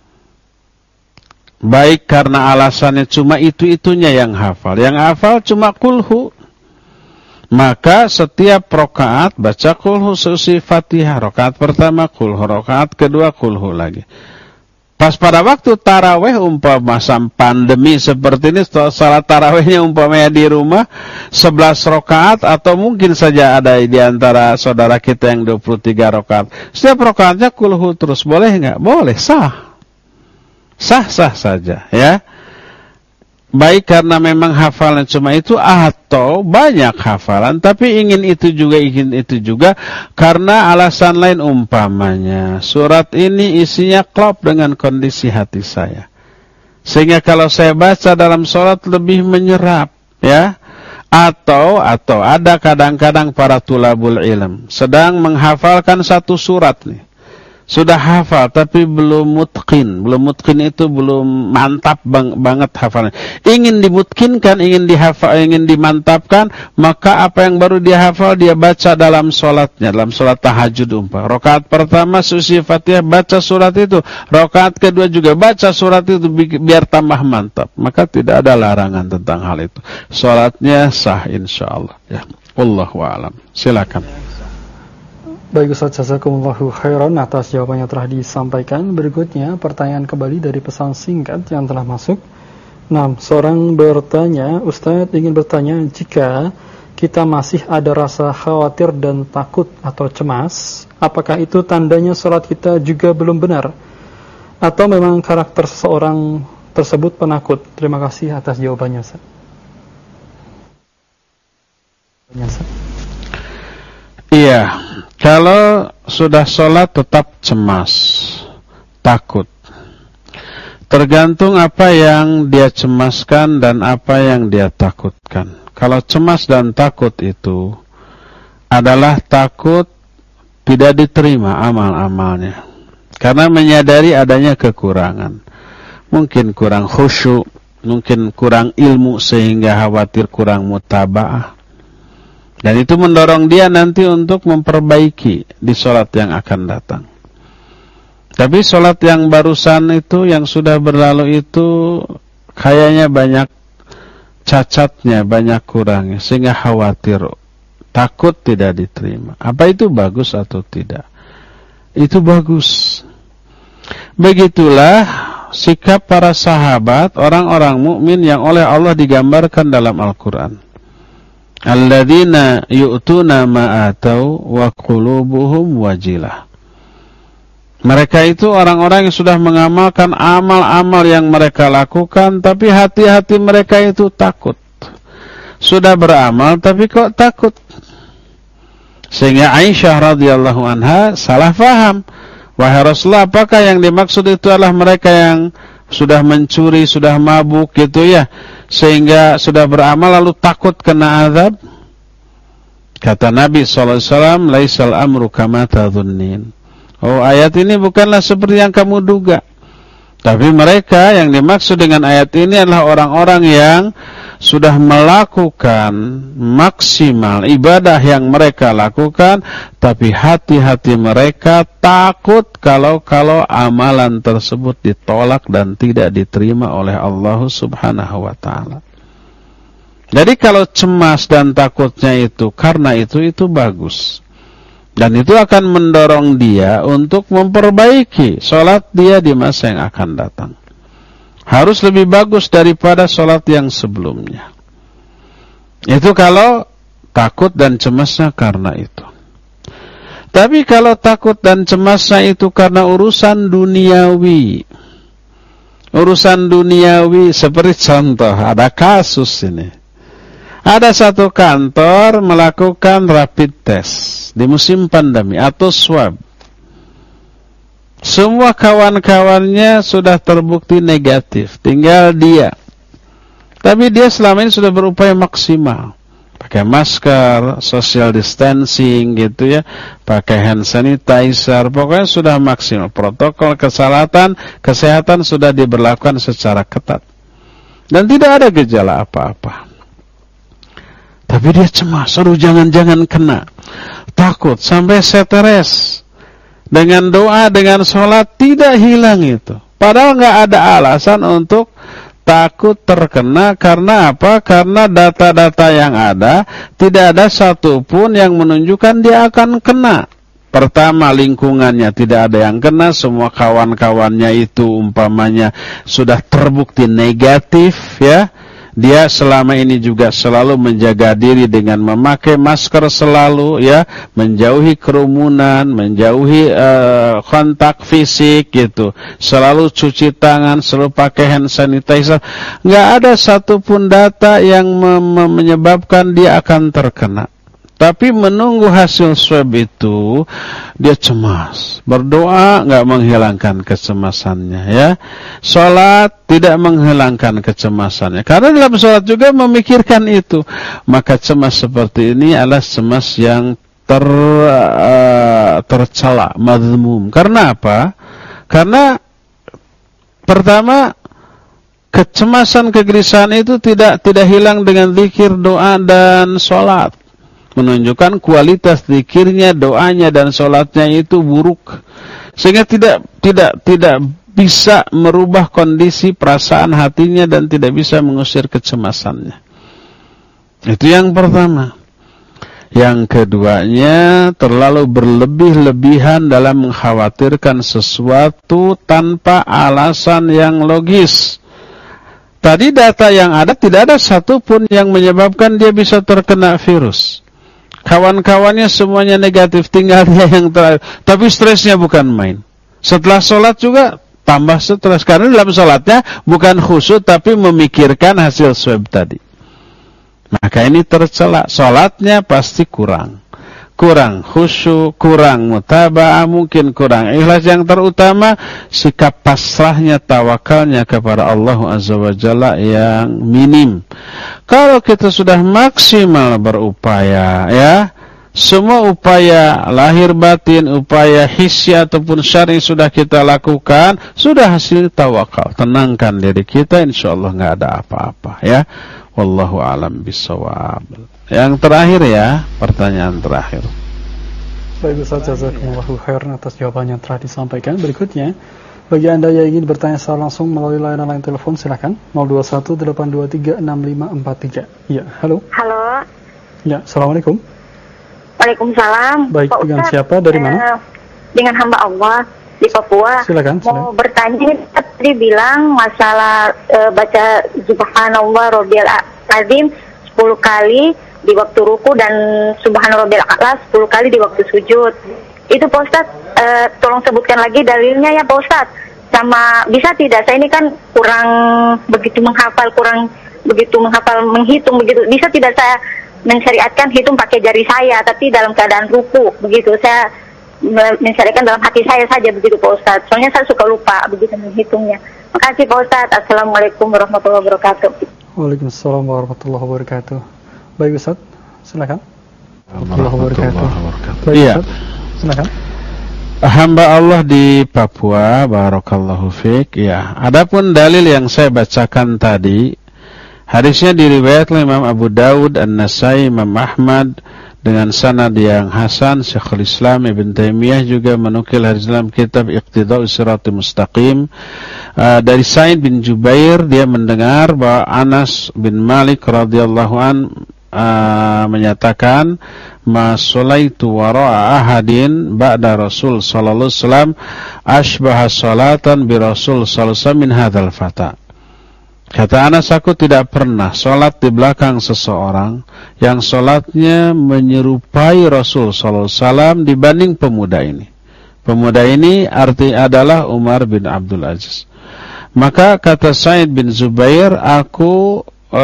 Baik karena alasannya cuma itu-itunya yang hafal. Yang hafal cuma kulhu. Maka setiap rakaat baca kulhu seusi Fatihah. Rakaat pertama kulhu, rakaat kedua kulhu lagi. Pas pada waktu tarawih umpama masa pandemi seperti ini, salat tarawihnya umpamanya di rumah sebelas rakaat, atau mungkin saja ada di antara saudara kita yang dua puluh tiga rakaat. Setiap rakaatnya kulhu terus, boleh enggak? Boleh, sah. Sah-sah saja, ya. Baik karena memang hafalan cuma itu, atau banyak hafalan tapi ingin itu juga, ingin itu juga karena alasan lain, umpamanya surat ini isinya klop dengan kondisi hati saya, sehingga kalau saya baca dalam sholat lebih menyerap, ya. Atau atau ada kadang-kadang para tulabul ilm sedang menghafalkan satu surat nih. Sudah hafal tapi belum mutqin. Belum mutqin itu belum mantap bang, banget hafalnya. Ingin dimutkinkan, ingin dihafal, ingin dimantapkan, maka apa yang baru dia hafal dia baca dalam sholatnya, dalam sholat tahajud umpah. Rakaat pertama susi Fatihah baca surat itu, rakaat kedua juga baca surat itu biar tambah mantap. Maka tidak ada larangan tentang hal itu. Sholatnya sah insyaallah. Ya, wallahu a'lam. Silakan. Baik Ustaz, jazakumullahu khairan atas jawaban yang telah disampaikan. Berikutnya pertanyaan kembali dari pesan singkat yang telah masuk. Nah, seorang bertanya, Ustaz ingin bertanya, jika kita masih ada rasa khawatir dan takut atau cemas, apakah itu tandanya sholat kita juga belum benar? Atau memang karakter seseorang tersebut penakut? Terima kasih atas jawabannya, Ustaz. Iya, kalau sudah sholat tetap cemas, takut. Tergantung apa yang dia cemaskan dan apa yang dia takutkan. Kalau cemas dan takut itu adalah takut tidak diterima amal-amalnya. Karena menyadari adanya kekurangan. Mungkin kurang khusyuk, mungkin kurang ilmu sehingga khawatir kurang mutaba'ah. Dan itu mendorong dia nanti untuk memperbaiki di sholat yang akan datang. Tapi sholat yang barusan itu, yang sudah berlalu itu, kayaknya banyak cacatnya, banyak kurangnya. Sehingga khawatir, takut tidak diterima. Apa itu bagus atau tidak? Itu bagus. Begitulah sikap para sahabat, orang-orang mukmin yang oleh Allah digambarkan dalam Al-Quran. Alladzina yu'tuna ma atau wa qulubuhum wajilah. Mereka itu orang-orang yang sudah mengamalkan amal-amal yang mereka lakukan, tapi hati-hati mereka itu takut. Sudah beramal tapi kok takut. Sehingga Aisyah radhiyallahu anha salah faham. Wahai Rasulullah, apakah yang dimaksud itu adalah mereka yang sudah mencuri, sudah mabuk gitu ya, sehingga sudah beramal lalu takut kena azab? Kata Nabi sallallahu alaihi wasallam, laisal amru kama tadhunnin. Oh, ayat ini bukanlah seperti yang kamu duga. Tapi mereka yang dimaksud dengan ayat ini adalah orang-orang yang sudah melakukan maksimal ibadah yang mereka lakukan, tapi hati-hati mereka takut kalau-kalau amalan tersebut ditolak dan tidak diterima oleh Allah Subhanahu wa ta'ala. Jadi kalau cemas dan takutnya itu karena itu, itu bagus. Dan itu akan mendorong dia untuk memperbaiki sholat dia di masa yang akan datang. Harus lebih bagus daripada sholat yang sebelumnya. Itu kalau takut dan cemasnya karena itu. Tapi kalau takut dan cemasnya itu karena urusan duniawi. Urusan duniawi seperti contoh, ada kasus ini. Ada satu kantor melakukan rapid test di musim pandemi atau swab. Semua kawan-kawannya sudah terbukti negatif, tinggal dia. Tapi dia selama ini sudah berupaya maksimal. Pakai masker, social distancing gitu ya, pakai hand sanitizer, pokoknya sudah maksimal. Protokol kesehatan, kesehatan sudah diberlakukan secara ketat. Dan tidak ada gejala apa-apa. Tapi dia cemas, aduh jangan-jangan kena. Takut, sampai stres. Dengan doa, dengan sholat, tidak hilang itu. Padahal nggak ada alasan untuk takut terkena. Karena apa? Karena data-data yang ada, tidak ada satupun yang menunjukkan dia akan kena. Pertama, lingkungannya tidak ada yang kena. Semua kawan-kawannya itu umpamanya sudah terbukti negatif ya. Dia selama ini juga selalu menjaga diri dengan memakai masker selalu ya, menjauhi kerumunan, menjauhi uh, kontak fisik gitu. Selalu cuci tangan, selalu pakai hand sanitizer. Enggak ada satupun data yang me- me- menyebabkan dia akan terkena. Tapi menunggu hasil swab itu dia cemas. Berdoa enggak menghilangkan kecemasannya, ya. Salat tidak menghilangkan kecemasannya. Karena dalam salat juga memikirkan itu. Maka cemas seperti ini adalah cemas yang ter uh, tercela, mazmum. Karena apa? Karena pertama, kecemasan kegelisahan itu tidak tidak hilang dengan zikir, doa dan salat. Menunjukkan kualitas zikirnya, doanya dan salatnya itu buruk, sehingga tidak tidak tidak bisa merubah kondisi perasaan hatinya dan tidak bisa mengusir kecemasannya. Itu yang pertama. Yang keduanya, terlalu berlebih-lebihan dalam mengkhawatirkan sesuatu tanpa alasan yang logis. Tadi data yang ada tidak ada satupun yang menyebabkan dia bisa terkena virus. Kawan-kawannya semuanya negatif, tinggal dia yang terakhir. Tapi stresnya bukan main. Setelah sholat juga tambah stres. Karena dalam sholatnya bukan khusyuk, tapi memikirkan hasil swab tadi. Maka ini tercela. Sholatnya pasti kurang. Kurang khusyuk, kurang mutaba'ah, mungkin kurang ikhlas. Yang terutama, sikap pasrahnya, tawakalnya kepada Allah Azza wa Jalla yang minim. Kalau kita sudah maksimal berupaya, ya, semua upaya lahir batin, upaya hissi ataupun syar'i sudah kita lakukan, sudah hasil tawakal. Tenangkan diri kita, insyaallah enggak ada apa-apa, ya. Wallahu a'lam bishawab. Yang terakhir, ya, pertanyaan terakhir. Baik Ustaz, jazakumullahu khairan atas jawaban yang telah disampaikan. Berikutnya, bagi Anda yang ingin bertanya secara langsung melalui layanan line telepon, silakan nol dua satu delapan dua tiga enam lima empat tiga. Ya, halo. Halo. Ya, assalamualaikum. Waalaikumsalam. Baik, Pak dengan Ustaz, siapa? Dari mana? Uh, dengan hamba Allah di Papua. Silakan. Mau silakan. bertanya, tadi bilang masalah uh, baca Subhanallah Rabbiyal Azim sepuluh kali di waktu ruku dan Subhanallah Rabbiyal A'la sepuluh kali di waktu sujud. Itu Pak Ustaz, uh, tolong sebutkan lagi dalilnya ya Pak Ustaz. Sama bisa tidak? Saya ini kan kurang begitu menghafal, kurang begitu menghafal, menghitung begitu. Bisa tidak saya mensyariatkan hitung pakai jari saya, tapi dalam keadaan ruku begitu? Saya mensyariatkan dalam hati saya saja begitu Pak Ustaz. Soalnya saya suka lupa begitu menghitungnya. Makasih Pak Ustaz. Assalamualaikum warahmatullahi wabarakatuh. Waalaikumsalam warahmatullahi wabarakatuh. Baik Ustaz, silakan. Warahmatullahi wabarakatuh. Baik Iya. Ustaz, silakan. Hamba Allah di Papua, barakallahu fiik. Ya, adapun dalil yang saya bacakan tadi, hadisnya diriwayatkan Imam Abu Dawud, An-Nasai, Imam Ahmad dengan sanad yang hasan. Syekhul Islam Ibn Taimiyah juga menukil hadis dalam kitab Iqtida'us Siratal Mustaqim. Uh, dari Sa'id bin Jubair, dia mendengar bahwa Anas bin Malik radhiyallahu an uh, menyatakan, ma sholaitu wara'a ahadin ba'da Rasul sallallahu alaihi wasallam ashbaha salatan bi Rasul sallallahu alaihi wasallam min hadzal fata. Kata Anas, aku tidak pernah sholat di belakang seseorang yang sholatnya menyerupai Rasul sallallahu alaihi wasallam dibanding pemuda ini. Pemuda ini arti adalah Umar bin Abdul Aziz. Maka kata Sa'id bin Zubair, aku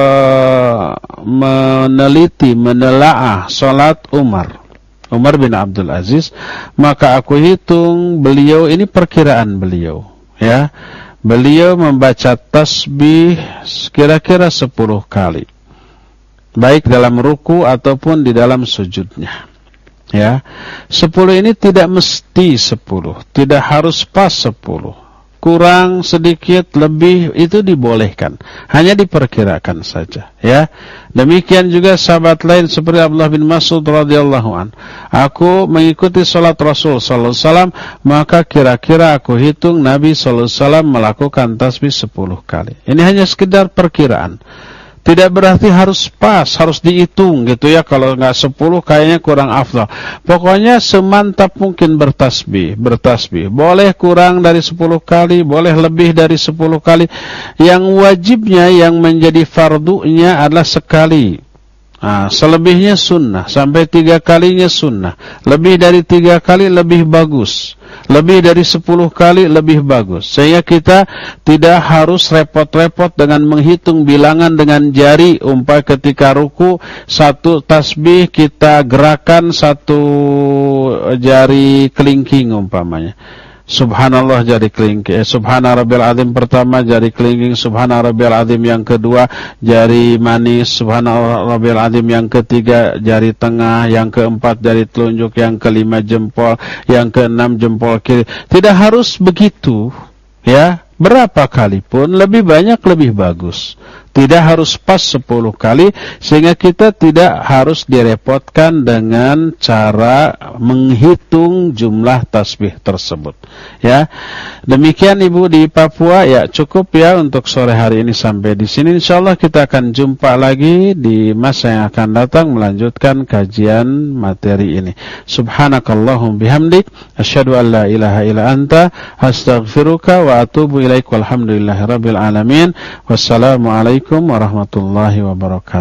uh, meneliti, menelaah sholat Umar, Umar bin Abdul Aziz, maka aku hitung beliau, ini perkiraan beliau, ya. Beliau membaca tasbih kira-kira sepuluh kali, baik dalam ruku ataupun di dalam sujudnya. Ya, sepuluh ini tidak mesti sepuluh, tidak harus pas sepuluh. Kurang sedikit, lebih, itu dibolehkan, hanya diperkirakan saja, ya. Demikian juga sahabat lain seperti Abdullah bin Mas'ud radhiyallahu an. Aku mengikuti salat Rasul sallallahu alaihi wasallam, maka kira-kira aku hitung Nabi sallallahu alaihi wasallam melakukan tasbih sepuluh kali. Ini hanya sekedar perkiraan. Tidak berarti harus pas, harus dihitung gitu ya. Kalau nggak sepuluh kayaknya kurang afdal. Pokoknya semantap mungkin bertasbih, bertasbih. Boleh kurang dari sepuluh kali, boleh lebih dari sepuluh kali. Yang wajibnya, yang menjadi fardunya adalah sekali. Nah, selebihnya sunnah, sampai tiga kalinya sunnah. Lebih dari tiga kali lebih bagus. Lebih dari sepuluh kali lebih bagus. Sehingga kita tidak harus repot-repot dengan menghitung bilangan dengan jari. Umpamanya ketika ruku, satu tasbih kita gerakan satu jari kelingking umpamanya. Subhanallah jari kelingking, eh, Subhana Rabbil Azim pertama jari kelingking, Subhana Rabbil Azim yang kedua jari manis, Subhana Rabbil Azim yang ketiga jari tengah, yang keempat jari telunjuk, yang kelima jempol, yang keenam jempol kiri. Tidak harus begitu, ya. Berapa kali pun lebih banyak lebih bagus. Tidak harus pas sepuluh kali, sehingga kita tidak harus direpotkan dengan cara menghitung jumlah tasbih tersebut. Ya, demikian Ibu di Papua. Ya, cukup ya untuk sore hari ini sampai di sini. Insyaallah kita akan jumpa lagi di masa yang akan datang melanjutkan kajian materi ini. Subhanakallahum bihamdik, asyhadu an la ilaha illa anta, astaghfiruka wa atubu ilaik. Walhamdulillahirabbil alamin. Wassalamualaikum warahmatullahi wabarakatuh.